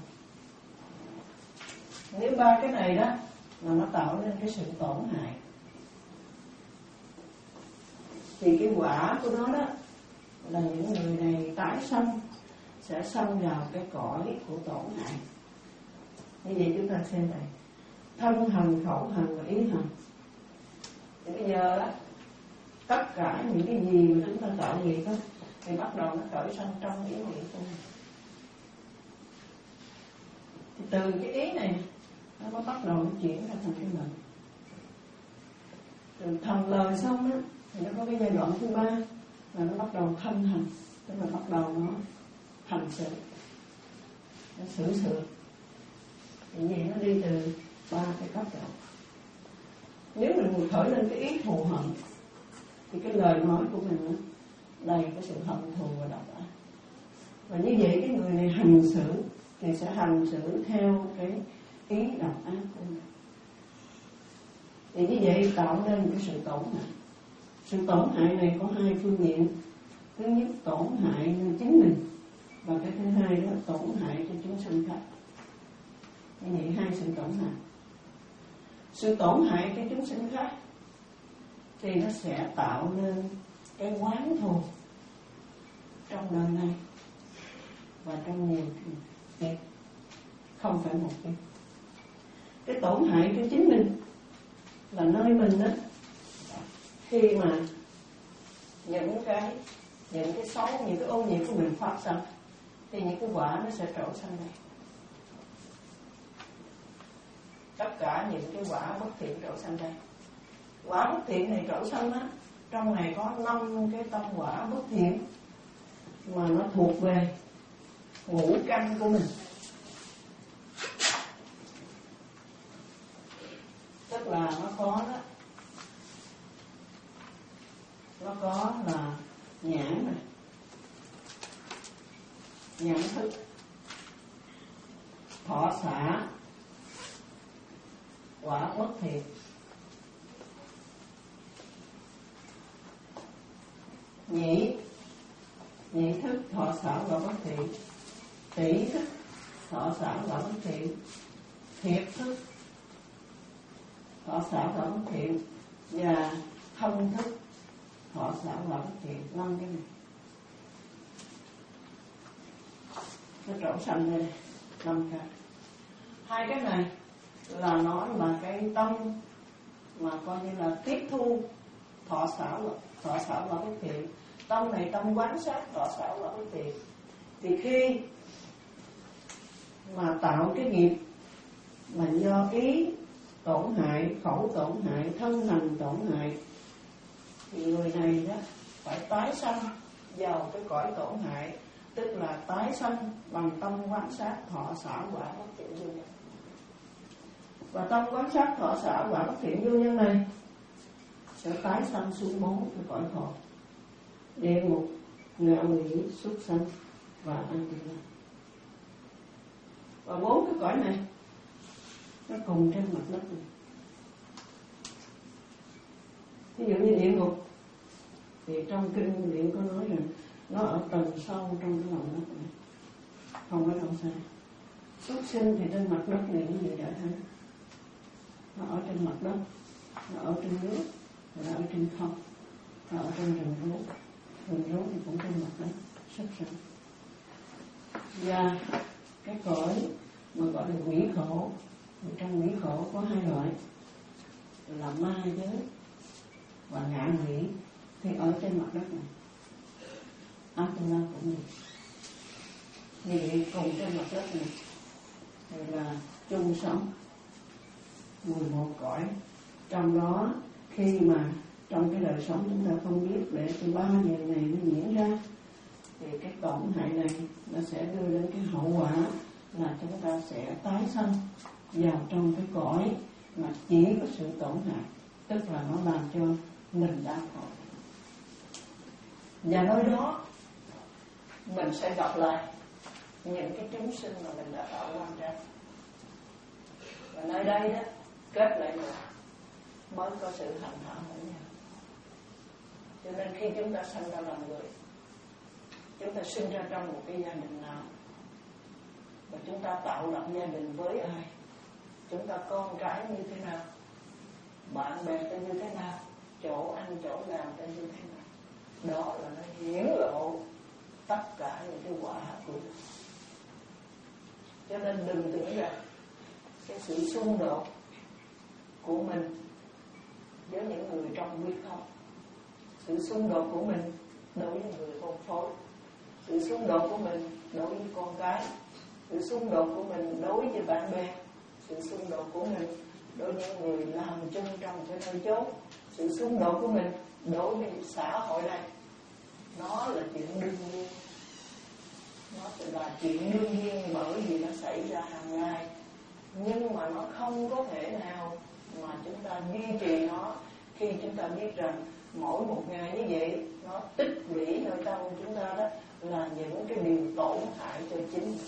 Nếu ba cái này đó mà nó tạo nên cái sự tổn hại thì cái quả của nó đó là những người này tái sanh sẽ sanh vào cái cõi của tổn hại. Như vậy chúng ta xem này, thân hành, khẩu hành và ý hành. Thì bây giờ đó, tất cả những cái gì mà chúng ta tạo nghiệp đó thì bắt đầu nó khởi sanh trong ý nghĩ của mình. Thì từ cái ý này nó có bắt đầu nó chuyển ra thành cái mệnh. Từ thành lời xong đó thì nó có cái giai đoạn thứ ba là nó bắt đầu thân hành, tức là bắt đầu nó hành sự, nó xử sự. Thì vậy nó đi từ ba cái cấp độ. Nếu mình khởi lên cái ý thù hận thì cái lời nói của mình nó đầy cái sự hận thù và độc ác. Và như vậy cái người này hành xử thì sẽ hành xử theo cái ý độc ác của mình. Thì như vậy tạo nên cái sự tổn hại. Sự tổn hại này có hai phương diện. Thứ nhất tổn hại lên chính mình, và cái thứ hai đó tổn hại cho chúng sanh khác. Như vậy hai sự tổn hại. Sự tổn hại cho chúng sinh khác thì nó sẽ tạo nên cái oán thù trong đời này và trong nhiều kiếp, không phải một kiếp. Cái tổn hại cho chính mình là nơi mình đó, khi mà những cái những cái xấu, những cái ô nhiễm của mình phát sinh thì những cái quả nó sẽ trổ sanh đây. Tất cả những cái quả bất thiện trổ sanh đây. Quả bất thiện này trổ sanh á, trong này có năm cái tâm quả bất thiện mà nó thuộc về ngũ căn của mình. Tức là nó có đó, nó có là nhãn này, nhãn thức, thọ xả, quả bất thiện, nhĩ, nhĩ thức, thọ xả, quả bất thiện, tỷ thức, thọ xả, quả bất thiện, thiệt thức, thọ xả, quả bất thiện, và thân thức, thọ xả, quả bất thiện. Năm cái này nó trổ sanh đây, năm cái. Hai cái này là nó là cái tâm mà coi như là tiếp thu thọ xả, thọ xả quả bất thiện. Tâm này tâm quán sát thọ xả quả bất thiện. Thì khi mà tạo cái nghiệp mà do ý tổn hại, khẩu tổn hại, thân hành tổn hại, thì người này đó phải tái sanh vào cái cõi tổn hại, tức là tái sanh bằng tâm quán sát thọ xả quả bất thiện vô nhân. Và tâm quán sát thọ xả quả bất thiện vô nhân này sẽ tái sanh xuống bốn cái cõi khổ: địa ngục, ngạ quỷ, súc sanh và an tỳ la. Và bốn cái cõi này nó cùng trên mặt đất này. Ví dụ như địa ngục thì trong kinh điển có nói rằng nó ở tầng sâu trong cái lòng đất này, không có đâu xa. Súc sinh thì trên mặt đất này cũng như vậy thôi, nó ở trên mặt đất, nó ở trên nước, nó ở trên không, nó ở trên rừng rú. Rừng rú thì cũng trên mặt đất, súc sinh. Và cái cõi mà gọi là quỷ khổ, trong quỷ khổ có hai loại là ma giới và ngạ quỷ, thì ở trên mặt đất này. Atula cũng như như vậy, cùng trên mặt đất này thì là chung sống mười một cõi. Trong đó khi mà trong cái đời sống chúng ta không biết để từ ba điều này nó diễn ra, thì cái tổn hại này nó sẽ đưa đến cái hậu quả là chúng ta sẽ tái sanh vào trong cái cõi mà chỉ có sự tổn hại, tức là nó làm cho mình đau khổ. Và nơi đó mình sẽ gặp lại những cái chúng sinh mà mình đã tạo quan ra. Và nơi đây đó kết lại rồi mới có sự hành hạ với nhau. Cho nên khi chúng ta sinh ra làm người, chúng ta sinh ra trong một cái gia đình nào, và chúng ta tạo lập gia đình với ai, chúng ta con cái như thế nào, bạn bè ta như thế nào, chỗ ăn chỗ làm ta như thế nào, đó là nó hiển lộ tất cả những cái quả của mình. Cho nên đừng tưởng rằng cái sự xung đột của mình với những người trong biết không, sự xung đột của mình đối với người hôn phối, sự xung đột của mình đối với con cái, sự xung đột của mình đối với bạn bè, sự xung đột của mình đối với những người làm chung trong cái nơi chốn, sự xung đột của mình đối với xã hội này, nó là chuyện đương nhiên. Nó là chuyện đương nhiên bởi vì nó xảy ra hàng ngày, nhưng mà nó không có thể nào mà chúng ta duy trì nó khi chúng ta biết rằng mỗi một ngày như vậy nó tích lũy nơi tâm chúng ta đó là những cái điều tổn hại cho chính mình.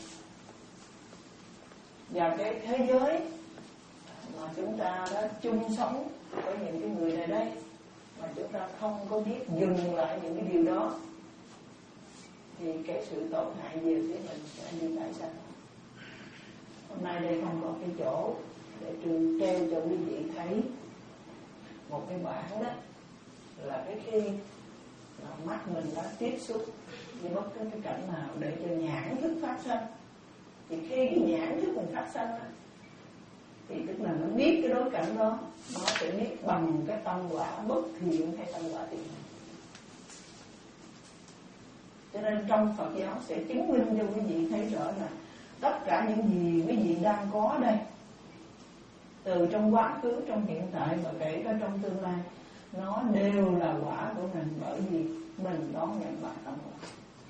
Và cái thế giới mà chúng ta đã chung sống với những cái người này đây mà chúng ta không có biết dừng lại những cái điều đó, thì cái sự tổn hại về phía mình sẽ đi tái sanh. Hôm nay đây không có cái chỗ để trừ treo cho quý vị thấy một cái bảng đó, là cái khi mà mắt mình đã tiếp xúc với bất cứ cái cảnh nào để cho nhãn thức phát sanh, thì khi cái nhãn thức mình phát sanh đó, thì tức là nó biết cái đối cảnh đó, nó sẽ biết bằng cái tâm quả bất thiện hay tâm quả thiện. Cho nên trong Phật giáo sẽ chứng minh cho quý vị thấy rõ là tất cả những gì quý vị đang có đây, từ trong quá khứ, trong hiện tại và kể cả trong tương lai, nó đều là quả của mình, bởi vì mình đón nhận bài tâm quả.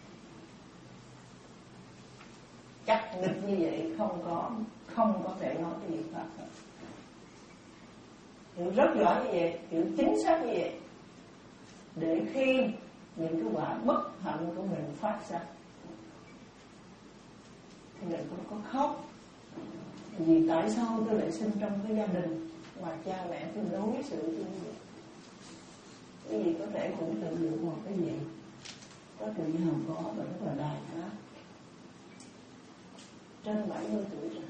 Chắc định như vậy, không có không có thể nói cái gì khác hết. Hiểu rất rõ như vậy, hiểu chính xác như vậy, để khi những cái quả bất hạnh của mình phát ra thì mình không có khóc. Vì tại sao tôi lại sinh trong cái gia đình mà cha mẹ tôi đối xử như vậy? Cái gì có thể cũng tự được một cái gì có tự hào có và rất là đài đó. Trên bảy mươi tuổi rồi.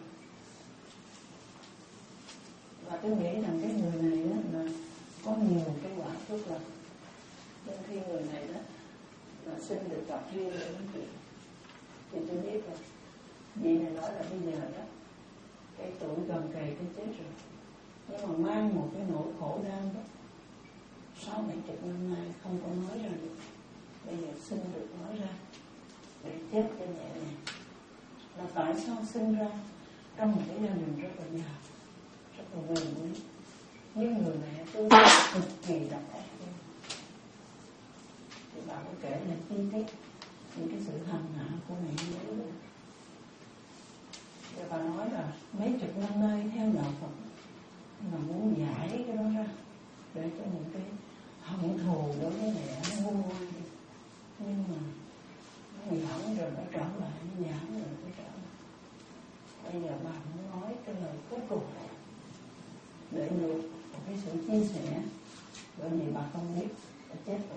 Và tôi nghĩ rằng cái người này đó là có nhiều cái quả phước lành. Nên khi người này đó là xin được gặp riêng để nói chuyện, thì tôi biết là vị này nói là bây giờ đó cái tuổi gần kề cái chết rồi, nhưng mà mang một cái nỗi khổ đau đó sáu bảy chục năm nay không có nói ra được. Bây giờ xin được nói ra để chết cho nhẹ nhàng. Là tại sao sinh ra trong một cái gia đình rất là giàu, rất là quyền quý, nhưng người mẹ tôi cực kỳ độc ác. Thì bà có kể là chi tiết những cái sự hành hạ của mẹ nhớ đó. Và bà nói là mấy chục năm nay theo đạo Phật mà muốn giải cái đó ra để cho những cái hận thù đối với mẹ nó nguôi ngoai đi, nhưng mà nó giảm rồi nó trở lại, nó giảm rồi nó trở lại. Bây giờ bà muốn nói cái lời cuối cùng để được một cái sự chia sẻ, bởi vì bà không biết đã chết rồi.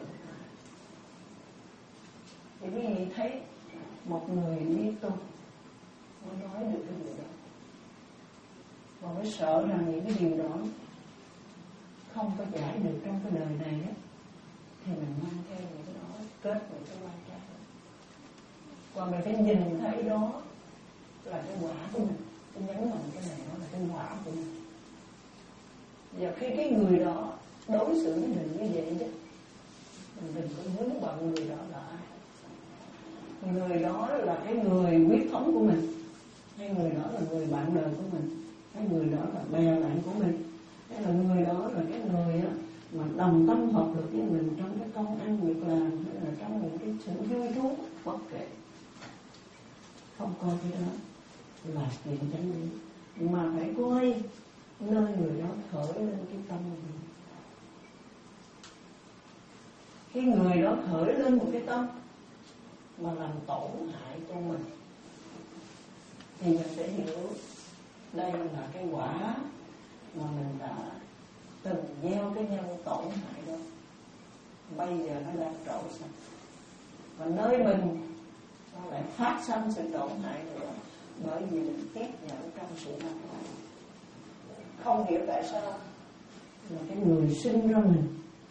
Thì quý vị thấy một người đi tu mới nói được cái điều đó, và mới sợ rằng những cái điều đó không có giải được trong cái đời này đó, thì mình mang theo những cái đó kết với cái quan trái. Và mình phải nhìn thấy đó là cái quả của mình. Tôi nhấn mạnh cái này, đó là cái quả của mình. Và khi cái người đó đối xử với mình như vậy đó, mình đừng có muốn bận người đó là ai. Người đó là cái người huyết thống của mình, hay người đó là người bạn đời của mình, hay người đó là bè bạn của mình, hay là người đó là cái người á, mà đồng tâm hợp lực với mình trong cái công ăn việc làm, hay là trong những cái sự vui thú, bất kể. Không coi cái đó là chuyện chẳng lý, mà phải coi nơi người đó khởi lên cái tâm mình. Khi người đó khởi lên một cái tâm mà làm tổn hại cho mình, thì mình sẽ hiểu đây là cái quả mà mình đã từng gieo cái nhân tổn hại đó, bây giờ nó đang trổ xanh, và nơi mình nó lại phát sinh sự tổn hại nữa, bởi vì mình tiếp nhận trong sự đau khổ. Không hiểu tại sao là cái người sinh ra mình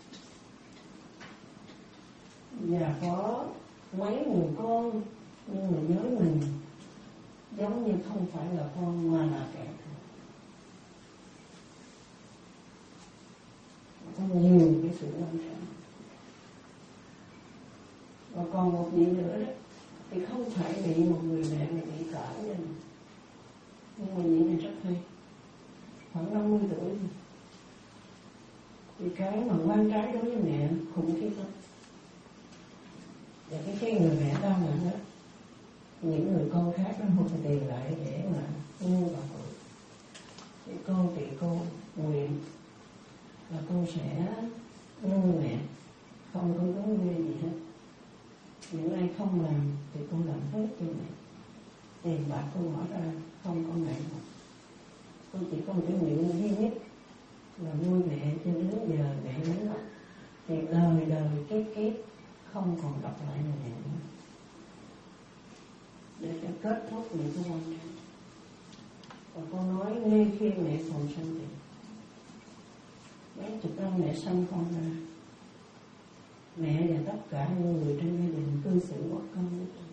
và có mấy người con, nhưng mà với mình giống như không phải là con mà là kẻ thù. Có nhiều cái sự lâm sản. Và còn một vị nữa đó thì không phải bị một người mẹ mà bị cãi với mình, nhưng mà vị này rất hay, khoảng năm mươi tuổi rồi. Thì cái mà quan trái đối với mẹ khủng khiếp lắm. Và cái khi người mẹ đau nặng đó, những người con khác nó không tiền lại để mà nuôi bà cụ. Thì con thì cô nguyện là con sẽ nuôi mẹ, không có vấn đề gì hết. Những ai không làm thì con làm hết cho mẹ. Tiền bạc con bỏ ra không có ngại một. Con chỉ có một cái nguyện duy nhất là nuôi mẹ cho đến giờ mẹ lớn lắm, thì đời đời kiếp kiếp không còn gặp lại người mẹ nữa, để cho kết thúc những cái quan trọng. Và con nói ngay khi mẹ còn sanh thì mấy chục năm mẹ sanh con ra, mẹ và tất cả những người trong gia đình cư xử bất công với con.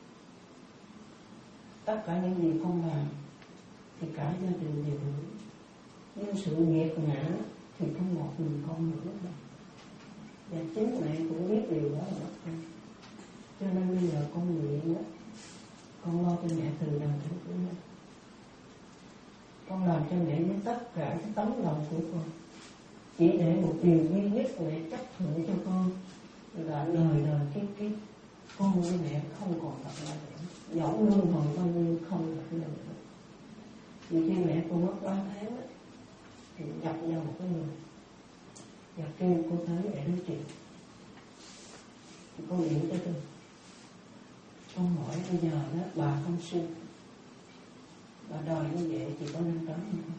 Tất cả những gì con làm thì cả gia đình đều hưởng, nhưng sự nghiệt ngã thì có một mình con nữa. Và chính mẹ cũng biết điều đó là bất công. Cho nên bây giờ con nguyện đó, con lo cho mẹ từ đầu đến cuối. Con làm cho mẹ với tất cả cái tấm lòng của con, chỉ để một điều duy nhất mẹ chấp thuận cho con là đời đời kiếp kiếp con với mẹ không còn gặp lại nữa, dẫu lương hồi bao nhiêu không gặp lại nữa. Vì khi mẹ con mất ba tháng đó, thì gặp nhau một cái người và kêu cô tới để nói chuyện. Thì con điện cho tôi, con hỏi bây giờ đó bà không sinh, bà đòi như vậy thì có nên đón không?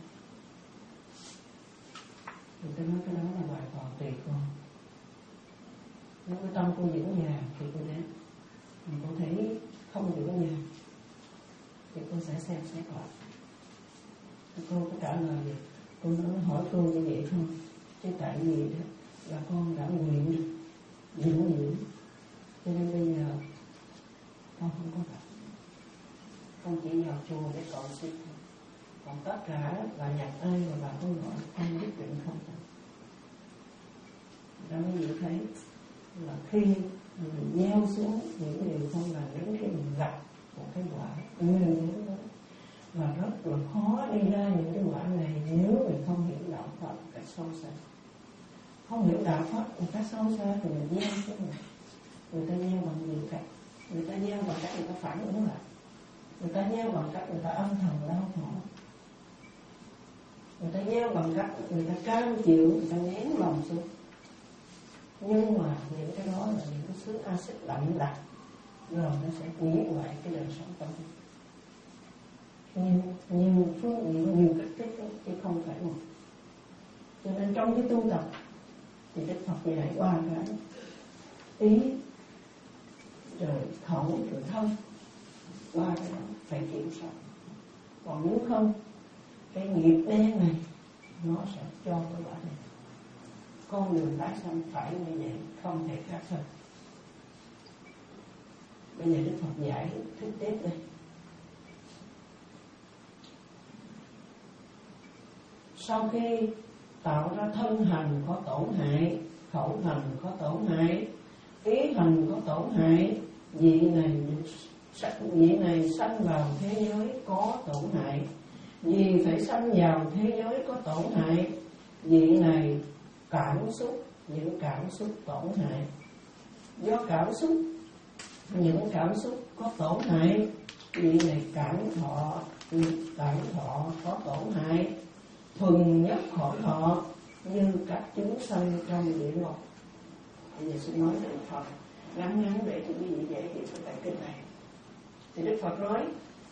Thì tôi nói cái đó là hoàn toàn tùy con. Nếu cái tâm cô vững vàng thì cô đến, mà cô thấy không vững vàng thì cô sẽ xem xét lại. Cô có trả lời gì? Cô nói hỏi cô như vậy thôi, chứ tại vì đó là con đã nguyện được vĩnh viễn, cho nên bây giờ con không có gặp. Con chỉ vào chùa để cầu xin thôi. Còn tất cả là nhặt ơi và bà con gọi con quyết định không phải. Đó quý vị thấy là khi mình gieo xuống những điều không làm, đến khi mình gặp một cái quả nguyên đó, và rất là khó đi ra những cái quả này nếu mình không hiểu đạo Pháp một cách sâu xa. Không hiểu đạo Pháp một cách sâu xa thì mình gieo xuống này. Người ta gieo bằng nhiều cách. Người ta gieo bằng cách người ta phản ứng lại. Người ta gieo bằng cách người ta âm thầm đau khổ. Người ta gieo bằng cách người ta cam chịu, người ta nén lòng xuống. Nhưng mà những cái đó là những cái xứ axit đậm đặc, rồi nó sẽ hủy hoại cái đời sống tâm linh. Nhiều, nhiều phương diện, nhiều cách thức chứ không phải một. Cho nên trong cái tu tập thì Đức Phật dạy ba cái: ý, rồi khẩu, rồi thân. Ba cái đó phải kiểm soát. Còn nếu không, cái nghiệp đen này nó sẽ cho cái quả này. Con đường tái sanh phải như vậy, không thể khác hơn. Bây giờ Đức Phật giải thích tiếp đây. Sau khi tạo ra thân hành có tổn hại, khẩu hành có tổn hại, ý hành có tổn hại, vị này vị này sanh vào thế giới có tổn hại, vì phải sanh vào thế giới có tổn hại, vị này cảm xúc, những cảm xúc tổn hại. Do cảm xúc, những cảm xúc có tổn hại, vị này cảm thọ, cảm thọ có tổn hại, thuần nhất khỏi thọ như các chúng sanh trong địa ngục. Bây giờ xin nói Đức Phật ngắn ngắn để cho quý vị dễ hiểu cái bài kinh này. Thì Đức Phật nói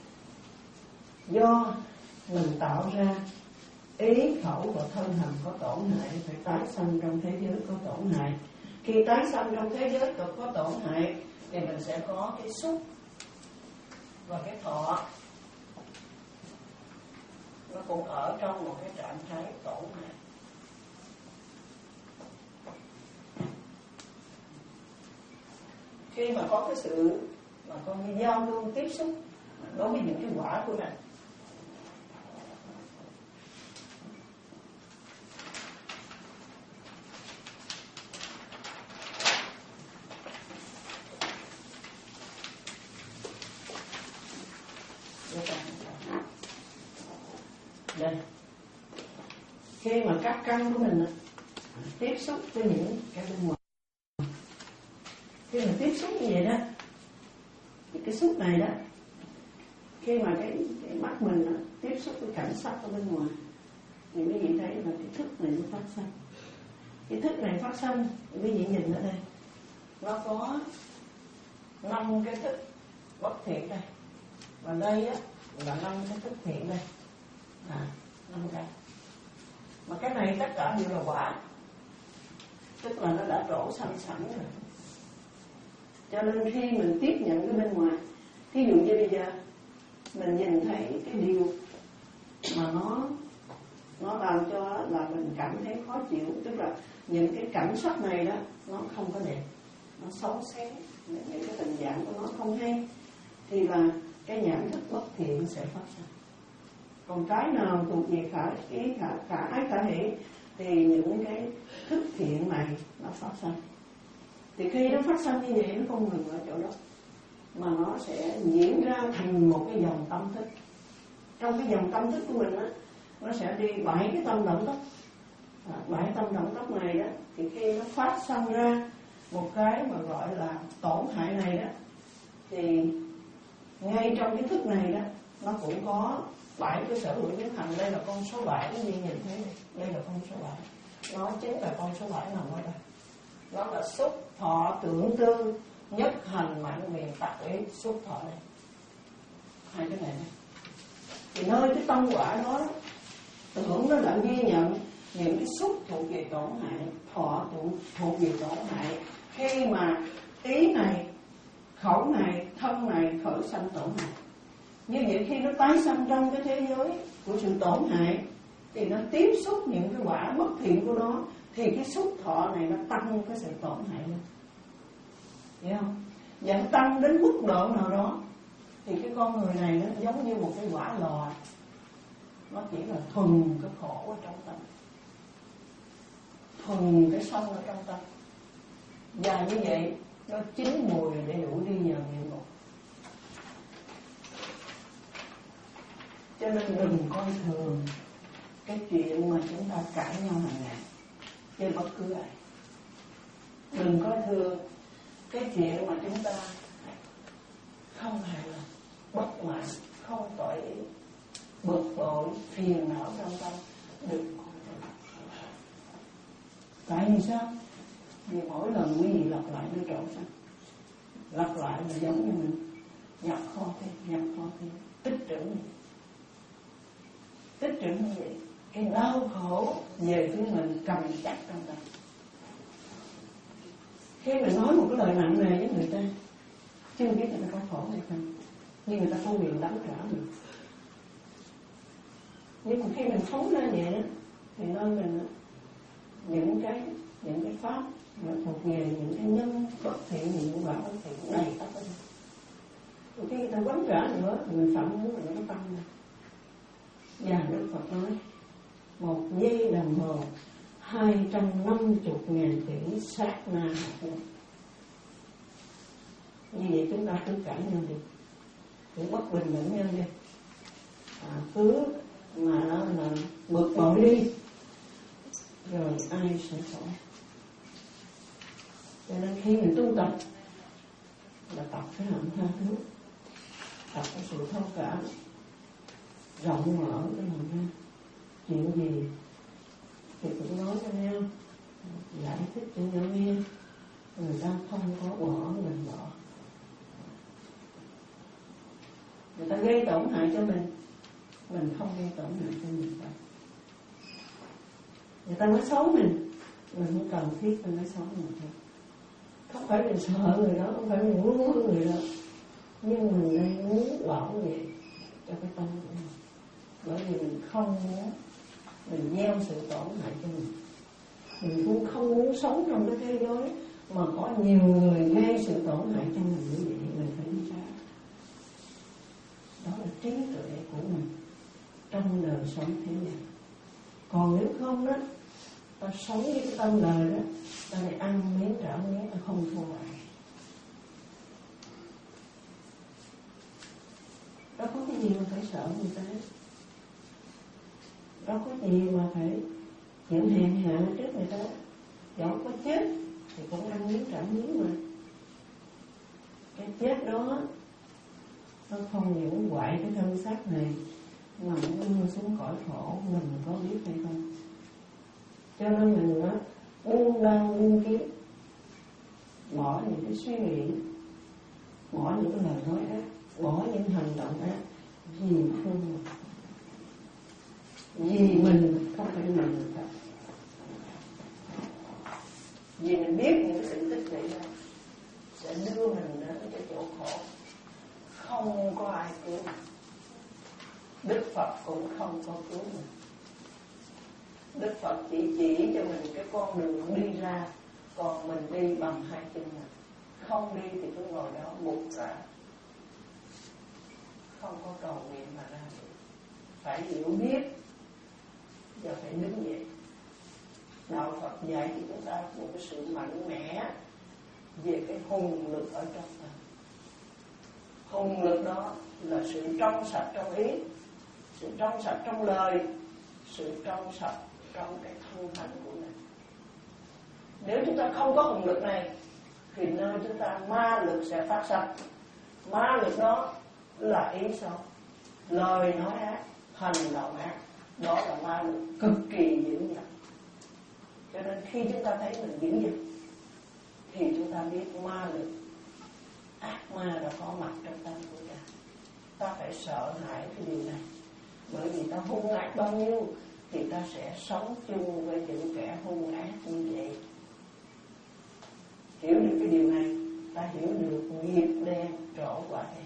do mình tạo ra ý, khẩu và thân hành có tổn hại, phải tái sanh trong thế giới có tổn hại. Khi tái sanh trong thế giới có tổn hại thì mình sẽ có cái xúc và cái thọ, nó cũng ở trong một cái trạng thái tổn hại. Khi mà có cái sự mà con như giao lưu tiếp xúc đối với những cái quả của mình, đây, khi mà các căn của mình tiếp xúc với những cái bên ngoài, khi mà tiếp xúc như vậy đó, thì cái xúc này đó, khi mà cái, cái mắt mình đó, tiếp xúc với cảnh sắc ở bên ngoài, thì quý vị thấy là cái thức này nó phát sinh. Cái thức này phát sinh, quý vị nhìn ở đây, nó có năm cái thức bất thiện đây, và đây á là năm cái thức thiện đây, à năm cái. Mà cái này tất cả đều là quả, tức là nó đã trổ sanh sẵn rồi. Cho nên khi mình tiếp nhận cái bên ngoài, ví dụ như bây giờ mình nhìn thấy cái điều mà nó nó làm cho là mình cảm thấy khó chịu, tức là những cái cảnh sắc này đó nó không có đẹp, nó xấu xé, những cái tình trạng của nó không hay, thì là cái nhãn thức bất thiện sẽ phát sinh. Còn cái nào thuộc về khả ý, khả, khả ái khả hỷ thì những cái thức thiện này nó phát sinh. Thì khi nó phát sanh như vậy, nó không ngừng ở chỗ đó, mà nó sẽ diễn ra thành một cái dòng tâm thức. Trong cái dòng tâm thức của mình á, nó sẽ đi bảy cái tâm động tác. À, bảy tâm động tác này đó, thì khi nó phát sanh ra một cái mà gọi là tổn hại này đó, thì ngay trong cái thức này đó, nó cũng có bảy cái sở hữu biến thành. Đây là con số bảy, cái gì nhìn thấy đây, đây là con số bảy. Nó chính là con số bảy nằm ở đây. Nó là xúc thọ tưởng tư nhất hành mạnh miệng tặc ý xúc thọ này. Hai cái này này. Thì nơi cái tâm quả đó, tưởng nó đã ghi nhận những cái xúc thuộc về tổn hại, thọ thuộc về tổn hại. Khi mà ý này, khẩu này, thân này khởi sanh tổn hại, như vậy khi nó tái sanh trong cái thế giới của sự tổn hại, thì nó tiếp xúc những cái quả bất thiện của nó, thì cái xúc thọ này nó tăng cái sự tổn hại lên. Hiểu không? Và nó tăng đến mức độ nào đó, thì cái con người này nó giống như một cái quả lò, nó chỉ là thuần cái khổ ở trong tâm, thuần cái sân ở trong tâm. Và như vậy nó chín mùi để đủ đi vào địa ngục. Cho nên đừng coi thường cái chuyện mà chúng ta cãi nhau hàng ngày với bất cứ ai. Đừng coi thường cái chuyện mà chúng ta không hài lòng, bất mãn, không tội ý, bực bội, phiền não trong tâm. Đừng coi thường. Tại vì sao? Vì mỗi lần quý vị lặp lại cái chỗ sao? Lặp lại là giống như mình nhập kho thêm, nhập kho thêm, tích trữ như vậy. Tích trữ như vậy, cái đau khổ về phía mình cầm chắc trong tâm. Khi mình nói một cái lời nặng nề với người ta, chưa biết người ta có khổ hay không, nhưng người ta không quyền đánh trả mình. Nhưng mà khi mình phóng ra vậy đó, thì nơi mình những cái những cái pháp mà thuộc về những cái nhân bất thiện, những quả bất thiện đầy ắp ở đây. Rồi khi người ta quánh trả nữa, mình phạm muốn mình nó tăng lên. Và Đức Phật nói, một giây đồng hồ hai trăm năm chục ngàn tỷ sát na hạt nhân. Như vậy chúng ta cứ cãi nhau đi, cứ bất bình lẫn nhau đi, à, cứ mà nó là bực bội đi, rồi ai sẽ khổ. Cho nên khi mình tu tập là tập cái hạnh tha thứ, tập cái sự thông cảm, rộng mở cái lòng ra. Chuyện gì thì cũng nói cho nhau, giải thích cho nhau nghe. Người ta không có bỏ mình bỏ. Người ta gây tổn hại cho mình, mình không gây tổn hại cho người ta. Người ta nói xấu mình, mình không cần thiết phải nói xấu người ta. Không phải mình sợ người đó, không phải mình muốn muốn người đó, nhưng mình đang muốn bảo vệ cho cái tâm của mình. Bởi vì mình không muốn mình gieo sự tổn hại cho mình. Mình cũng không muốn sống trong cái thế giới mà có nhiều người gây sự tổn hại cho mình như vậy. Mình phải đi ra. Đó là trí tuệ của mình trong đời sống thế này. Còn nếu không đó, ta sống với cái tâm đời đó, ta lại ăn miếng trả miếng, ta không thua ai. Đó có cái gì mà phải sợ người ta? Đâu có gì mà phải chịu hèn hạ trước người ta. Dẫu có chết thì cũng ăn miếng trả miếng mà. Cái chết đó nó không những hoại cái thân xác này, mà nó đưa xuống cõi khổ, mình có biết hay không? Cho nên mình nó buông đau buông kiếp, bỏ những cái suy nghĩ, bỏ những cái lời nói ác, bỏ những hành động ác, vì thương mình, vì mình không phải mình người ta. Vì mình biết những cái sự tích lũy đó sẽ đưa mình đến cái chỗ khổ, không có ai cứu mình. Đức Phật cũng không có cứu mình. Đức Phật chỉ chỉ cho mình cái con đường đi ra, còn mình đi bằng hai chân mình. Không đi thì cứ ngồi đó bục rã, không có cầu nguyện mà ra được. Phải hiểu biết và phải đứng dậy. Đạo Phật dạy cho chúng ta một cái sự mạnh mẽ về cái hùng lực ở trong ta. Hùng lực đó là sự trong sạch trong ý, sự trong sạch trong lời, sự trong sạch trong cái thân hành của mình. Nếu chúng ta không có hùng lực này thì nơi chúng ta ma lực sẽ phát sanh. Ma lực đó là ý xấu, lời nói ác, hành động ác. Đó là ma lực cực kỳ dữ dằn. Cho nên khi chúng ta thấy mình dữ dằn thì chúng ta biết ma lực, ác ma đã có mặt trong tâm của ta. Ta phải sợ hãi cái điều này. Bởi vì ta hung ác bao nhiêu thì ta sẽ sống chung với những kẻ hung ác như vậy. Hiểu được cái điều này, ta hiểu được nghiệp đen trổ quả đen.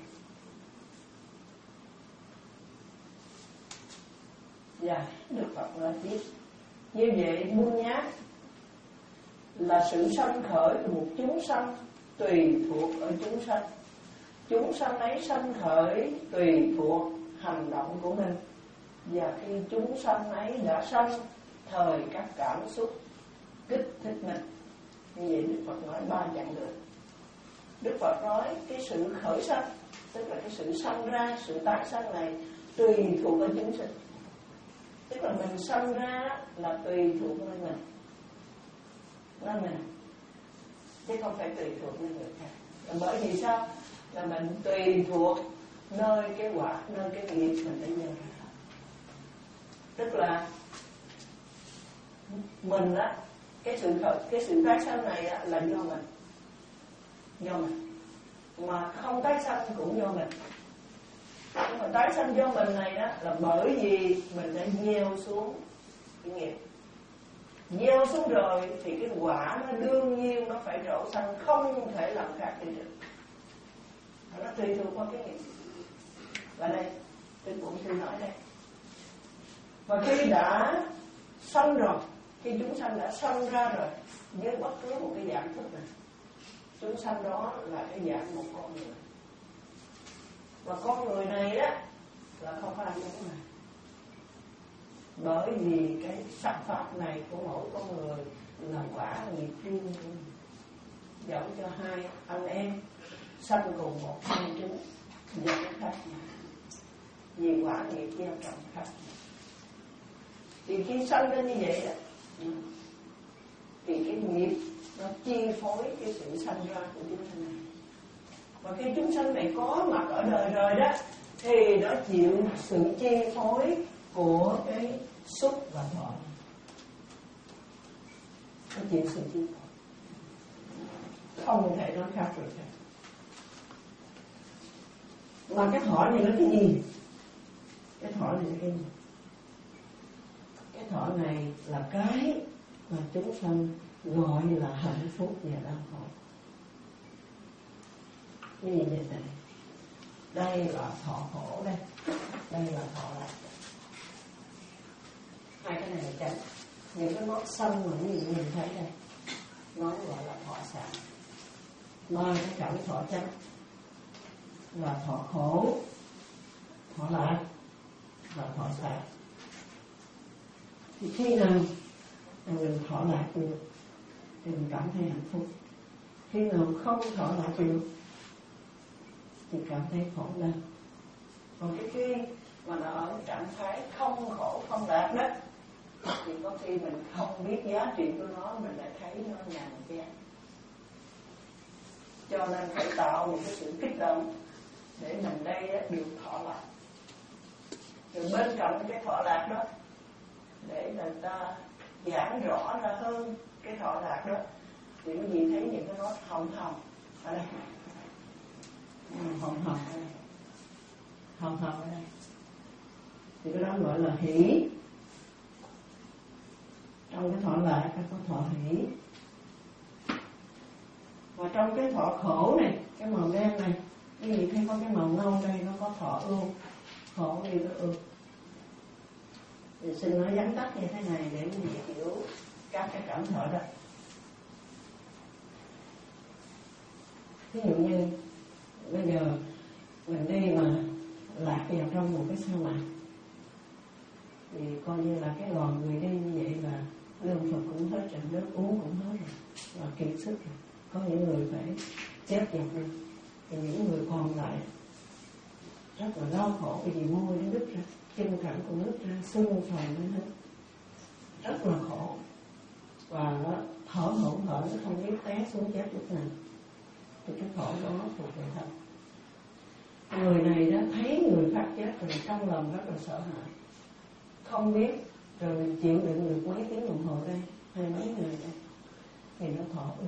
Dạ, Đức Phật nói tiếp. Như vậy buông nhát là sự sanh khởi của một chúng sanh tùy thuộc ở chúng sanh. Chúng sanh ấy sanh khởi tùy thuộc hành động của mình. Và khi chúng sanh ấy đã sanh, thời các cảm xúc kích thích mình. Như vậy Đức Phật nói ba chặng đường. Đức Phật nói cái sự khởi sanh, tức là cái sự sanh ra, sự tái sanh này tùy thuộc ở chúng sinh. Tức là mình sanh ra là tùy thuộc nơi mình, nơi mình, chứ không phải tùy thuộc nơi người khác. Là bởi vì sao? Là mình tùy thuộc nơi cái quả, nơi cái nghiệp mình đã gieo ra. Tức là mình á, cái sự cái sự tái sanh này á, là do mình, do mình, mà không tái sanh cũng do mình. Nhưng mà tái sanh do mình này á, là bởi vì mình đã gieo xuống cái nghiệp. Gieo xuống rồi thì cái quả nó đương nhiên nó phải trổ sanh, không thể làm khác đi được. Nó tùy thuộc vào cái nghiệp. Và đây tôi cũng xin nói đây. Và khi đã sanh rồi, khi chúng sanh đã sanh ra rồi, với bất cứ một cái dạng thức này, chúng sanh đó là cái dạng một con người. Và con người này đó là không phải là giống này. Bởi vì cái sắc pháp này của mỗi con người là quả nghiệp riêng của mình. Giống cho hai anh em sanh cùng một con trứng, giống khác nhau, vì quả nghiệp gieo trồng khác nhau. Thì khi sanh lên như vậy đó, thì cái nghiệp nó chi phối cái sự sanh ra của chúng sanh này. Và khi chúng sanh này có mặt ở đời rồi đó, thì nó chịu sự chi phối của cái xúc và thọ. Nó chịu sự chi phối, không thể nói khác được. Mà cái thọ này là cái gì? Cái thọ này là cái gì? Cái thọ này là cái mà chúng sanh gọi là hạnh phúc và đau khổ. Như vậy này, đây là thọ khổ đây, đây là thọ lạc. Hai cái này là tránh. Những cái nốt xanh mà như nhìn thấy đây, nó gọi là thọ xả. Ba cái cảm thọ tránh là thọ khổ, thọ lạc và thọ xả. Thì khi nào mình thọ lạc được thì mình cảm thấy hạnh phúc. Khi nào không thọ lạc được thì cảm thấy khổ đau. Còn cái khi mà nó ở trạng thái không khổ không lạc đó, thì có khi mình không biết giá trị của nó, mình lại thấy nó nhàm chán. Cho nên phải tạo một cái sự kích động để mình đây được thọ lạc. Rồi bên cạnh cái thọ lạc đó, để người ta giảng rõ ra hơn cái thọ lạc đó, thì quý vị thấy những cái nốt hồng hồng ở đây, hồng hồng ở đây, hồng hồng ở đây, thì cái đó gọi là hỷ. Trong cái thọ lạc có thọ hỷ. Và trong cái thọ khổ này, cái màu đen này, quý vị thấy có cái màu nâu đây, nó có thọ ưu, khổ đi có ưu. Thì xin nói vắn tắt như thế này để quý vị hiểu các cái cảm thọ đó. Ví dụ như bây giờ mình đi mà lạc vào trong một cái sa mạc, thì coi như là cái đoàn người đi như vậy là lương thực cũng hết rồi, nước uống cũng hết rồi, và kiệt sức rồi. có những người phải chết dọc đi, thì những người còn lại rất là đau khổ, vì môi nó nứt ra, chân cẳng cũng nứt ra, xương phồng lên hết, rất là khổ, và nó thở hổn hển, nó không biết té xuống chết lúc nào. Thì cái khổ đó thuộc về thật. Người này đó thấy người khác chết rồi trong lòng rất là sợ hãi, không biết rồi chịu đựng được mấy tiếng đồng hồ đây hay mấy ngày đây, thì nó khổ luôn.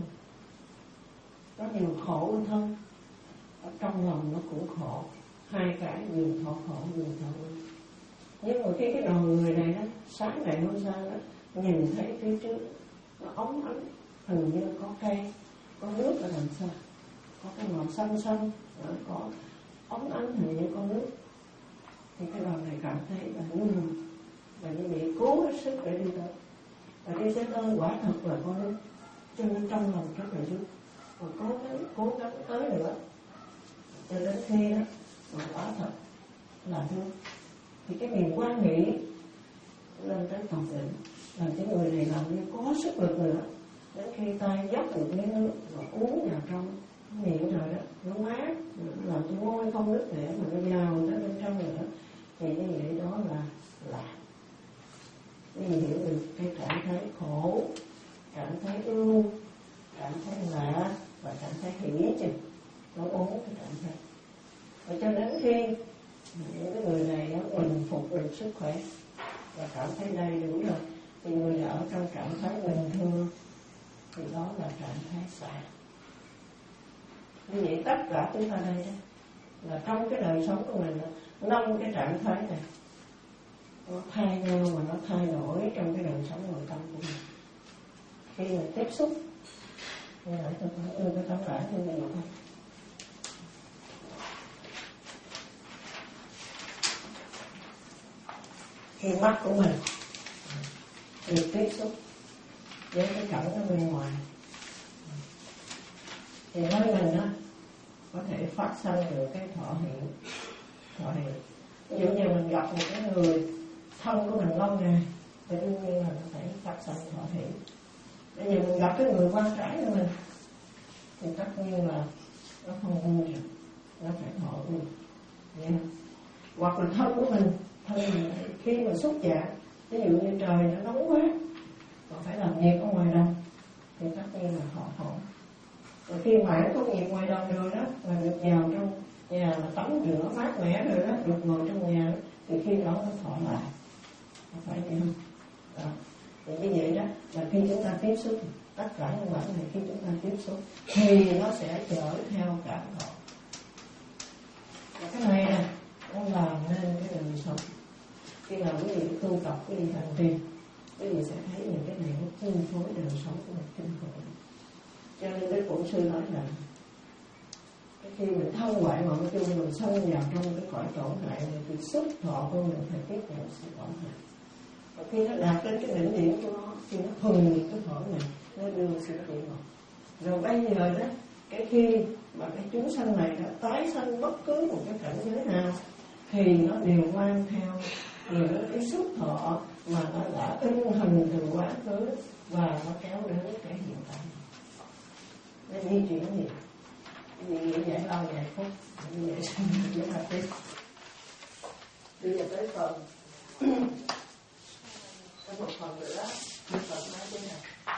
Có nhiều khổ hơn thân, ở trong lòng nó cũng khổ, hai cái vừa thọ khổ vừa thọ vui. Nhưng mà khi cái đầu người này đó, sáng ngày hôm sau đó, nhìn thấy phía trước nó ống ánh, hình như có cây, có nước ở đằng sau, có cái màu xanh xanh, có ống ánh hình như có nước, thì cái đầu này cảm thấy là như và như bị cố hết sức để đi tới, và đi tới nơi quả thật là có nước, cho nên trong lòng rất là vui, và cố gắng cố gắng tới nữa, cho đến khi đó mà quả thật là nước, thì cái niềm quan nghĩ lên tới tột đỉnh, làm cho người này làm như có sức lực nữa, đến khi tay dốc được miếng nước và uống vào trong miệng rồi đó, nó mát, làm cho môi không nứt nẻ mà nó vào tới bên trong nữa, thì như vậy đó là lạc. Vì hiểu được cái cảm thấy khổ, cảm thấy ưu, cảm thấy lạ và cảm thấy hỉ chứ, nó bốn cái cảm thấy. Và cho đến khi những cái người này nó bình phục được sức khỏe và cảm thấy đầy đủ rồi, thì người ở trong trạng thái bình thường, thì đó là trạng thái xả. Như vậy tất cả chúng ta đây đó, là trong cái đời sống của mình năm cái trạng thái này nó thay nhau mà nó thay đổi trong cái đời sống nội tâm của mình. Khi mình tiếp xúc, như nãy tôi có đưa cái tấm bản như vậy thôi. Khi mắt của mình được tiếp xúc với cái cảnh ở bên ngoài, thì nói mình đó có thể phát sinh được cái thọ hiện. Thọ hiện ví dụ như mình gặp một cái người thân của mình lâu ngày, thì đương nhiên là nó phải phát sinh thọ hiện. Bây giờ mình gặp cái người quan trái của mình, thì tất nhiên là nó không vui rồi, nó phải thọ vui. Yeah. Hoặc là thân của mình, thân mình khi mà xúc chạm, ví dụ như trời nó nóng quá, còn phải làm việc ở ngoài đồng, thì tất nhiên là thọ khổ. Rồi khi mãn công việc ngoài đồng rồi đó, mà được vào trong nhà mà tắm rửa mát mẻ rồi đó, được ngồi trong nhà, thì khi đó nó thọ lại, không phải vậy không? Đó. Thì như vậy đó, là khi chúng ta tiếp xúc, tất cả những bản này khi chúng ta tiếp xúc, thì nó sẽ chở theo cảm thọ. Và cái này nè, nó làm nên cái đời sống. Khi nào quý vị tu tập, quý vị hành trì, quý vị sẽ thấy những cái này nó chi phối đời sống của mình kinh khủng. Cho nên cái Bổn Sư nói rằng, cái khi mình thân ngoại mọi chung, mình xông vào trong cái cõi tổn hại này, thì sức thọ của mình phải tiếp nhận sự tổn hại. Và khi nó đạt đến cái đỉnh điểm của nó, khi nó thuần cái thọ này, nó đưa sự địa ngục. Rồi bây giờ đó, cái khi mà cái chúng sanh này đã tái sanh bất cứ một cái cảnh giới nào, thì nó đều mang theo những cái xúc thọ mà nó đã in hình từ quá khứ, và nó kéo đến cái hiện tại. Nó di chuyển gì? Vì nghĩ vậy lâu vài phút, như vậy xong rồi chúng ta tiếp. Bây giờ tới phần có một phần nữa, một phần nói thế này.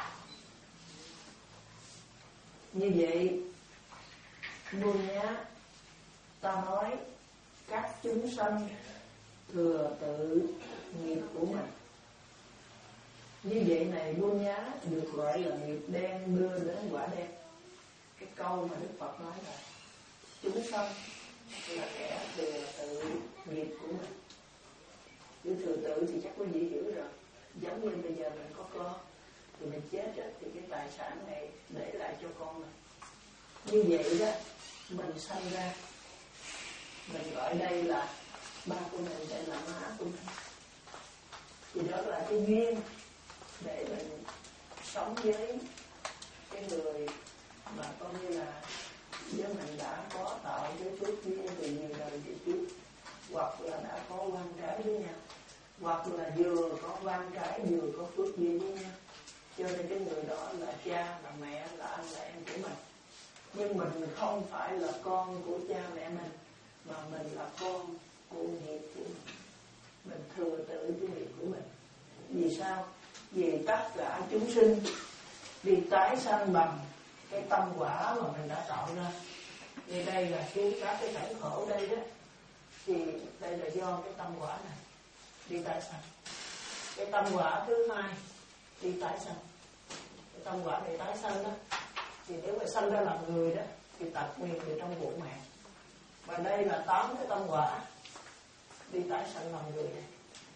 Như vậy, buông nhá, ta nói các chúng sanh thừa tự nghiệp của mình. Như vậy này, buông nhá được gọi là nghiệp đen đưa đến quả đen. Cái câu mà Đức Phật nói là chúng sanh là kẻ thừa tự nghiệp của mình. Chữ thừa tự thì chắc quý vị hiểu rồi. Giống như bây giờ mình có con, thì mình chết rồi, thì cái tài sản này để lại cho con mình. Như vậy đó, mình sanh ra, mình gọi đây là ba của mình, đây là má của mình. Thì đó là cái duyên để mình sống với cái người mà coi như là với mình đã có tạo cái phước duyên từ nhiều đời về trước, hoặc là đã có quan trái với nhau, hoặc là vừa có quan trái vừa có phước duyên với nhau. cho nên cái người đó là cha, là mẹ, là anh, là em của mình. Nhưng mình không phải là con của cha mẹ mình, mà mình là con của nghiệp của mình. Mình thừa tự cái nghiệp của mình. Vì sao? Vì tất cả chúng sinh đi tái sanh bằng cái tâm quả mà mình đã tạo ra. Vì đây là cái các cái cảnh khổ đây đó, thì đây là do cái tâm quả này đi tái sanh. Cái tâm quả thứ hai đi tái sanh. Cái tâm quả đi tái sanh đó, thì nếu mà sanh ra làm người đó thì tập nguyên từ trong bụng mẹ. Và đây là tám cái tâm quả đi tái sanh làm người này.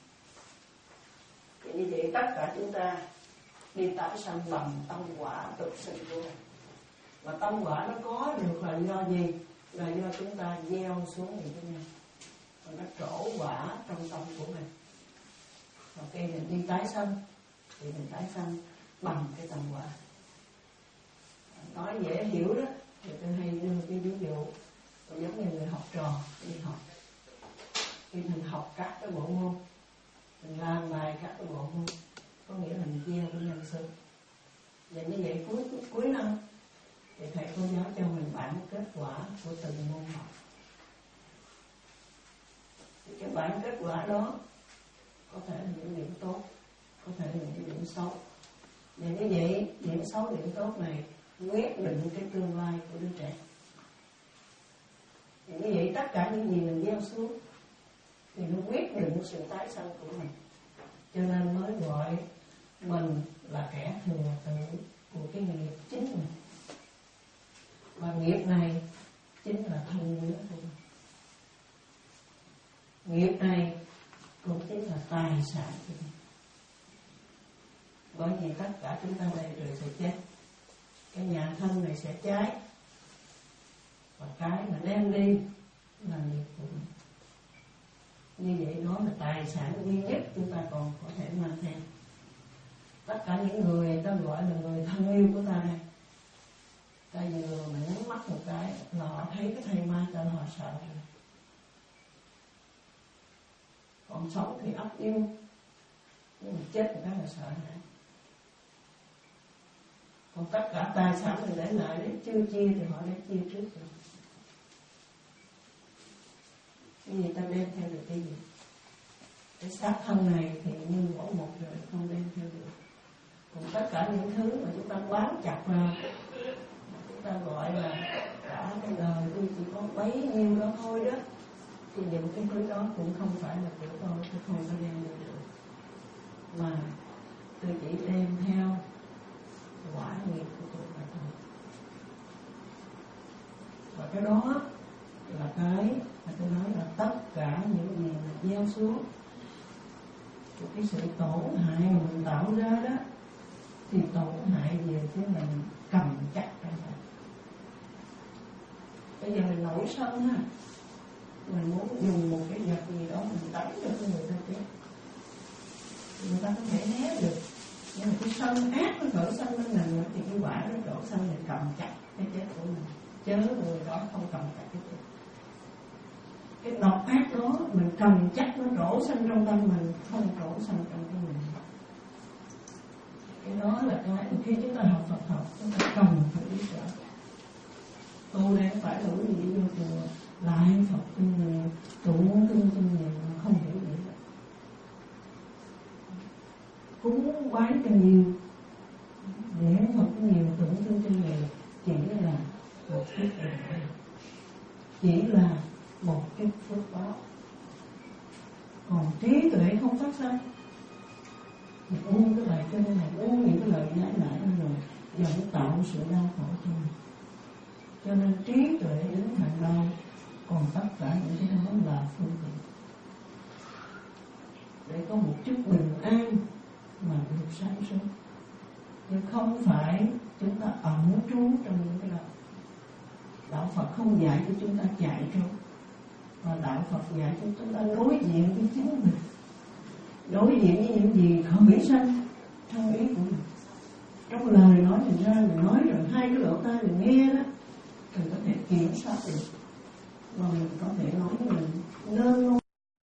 Thì như vậy tất cả chúng ta đi tái sanh bằng tâm quả tục sinh của mình. Và tâm quả nó có được là do gì? Là do chúng ta gieo xuống những cái nhân, và nó trổ quả trong tâm của mình. Và khi mình đi tái sanh thì mình tái sanh bằng cái tâm quả. Nói dễ hiểu đó, thì tôi hay đưa cái ví dụ giống như người học trò đi học. Khi mình học các cái bộ môn, mình làm bài các cái bộ môn, có nghĩa là mình gieo cái nhân sinh. Và như vậy cuối cuối năm thì thầy cô giáo cho mình bản kết quả của từng môn học. Thì cái bản kết quả đó có thể là những điểm tốt, có thể là những điểm xấu. Và như vậy điểm xấu, điểm tốt này quyết định cái tương lai của đứa trẻ. Thì như vậy tất cả những gì mình gieo xuống thì nó quyết định sự tái sanh của mình. Cho nên mới gọi mình là kẻ thừa tự của cái nghiệp chính mình. Và nghiệp này chính là thân nhớ của mình. Nghiệp này cũng chính là tài sản của mình. Bởi vì tất cả chúng ta đây rồi sẽ chết. Cái nhà thân này sẽ cháy, và cái mà đem đi là nghiệp của mình. Như vậy đó là tài sản duy nhất chúng ta còn có thể mang theo. Tất cả những người người ta gọi là người thân yêu của ta đây, ta vừa mà nhắm mắt một cái là họ thấy cái thây ma cho họ sợ rồi. Còn sống thì ấp yêu, nhưng mà chết một cái là sợ hãi. Còn tất cả tài sản mình để lại đấy chưa chia thì họ đã chia trước rồi. Cái gì ta đem theo được cái gì? Cái xác thân này thì như bỏ một rồi, không đem theo được. Còn tất cả những thứ mà chúng ta bám chặt vào, chúng ta gọi là cả cái đời tôi chỉ có bấy nhiêu đó thôi đó, thì những cái thứ đó cũng không phải là của tôi, tôi không có đem được. Mà tôi chỉ đem theo quả nghiệp của tôi mà thôi. Và cái đó là cái mà tôi nói là tất cả những gì mà gieo xuống của cái sự tổn hại mà mình tạo ra đó, thì tổn hại về phía mình cầm chắc trong tay. Bây giờ mình nổi sân ha, mình muốn dùng một cái vật gì đó mình đánh cho người ta chết, người ta có thể né được. Nhưng mà cái sân ác nó trổ sân bên mình thì cái quả nó trổ sân mình cầm chặt cái chết của mình, chớ người đó không cầm chặt cái chết. Cái độc ác đó mình cầm chắc nó trổ sân trong tâm mình, không trổ sân trong tâm mình. Cái đó là cái khi chúng ta học Phật học chúng ta cần phải biết rõ. Tôi đang phải là quý vị vô chùa lại Phật kinh nhiều, tụng kinh kinh nhiều mà không hiểu gì hết. Cúng bái cho nhiều, lễ Phật nhiều, tụng kinh cho nhiều, chỉ là một chút bình an, chỉ là một chút phước báo. Còn trí tuệ không phát sinh. Mình uống cái bài kinh này, uống những cái lời giải lại rồi vẫn tạo sự đau khổ cho mình. Cho nên trí tuệ đứng hàng đầu, còn tất cả những cái đó là phương tiện để có một chút bình an mà được sáng suốt. Nhưng không phải chúng ta ẩn trú trong những cái đó. Đạo Phật không dạy cho chúng ta chạy trốn, và Đạo Phật dạy cho chúng ta đối diện với chính mình, đối diện với những gì khởi sanh trong ý của mình. Trong lời nói mình ra, mình nói rồi hai cái lỗ tai mình nghe đó, mình có thể kiểm soát được, và mình có thể nói với mình nên nói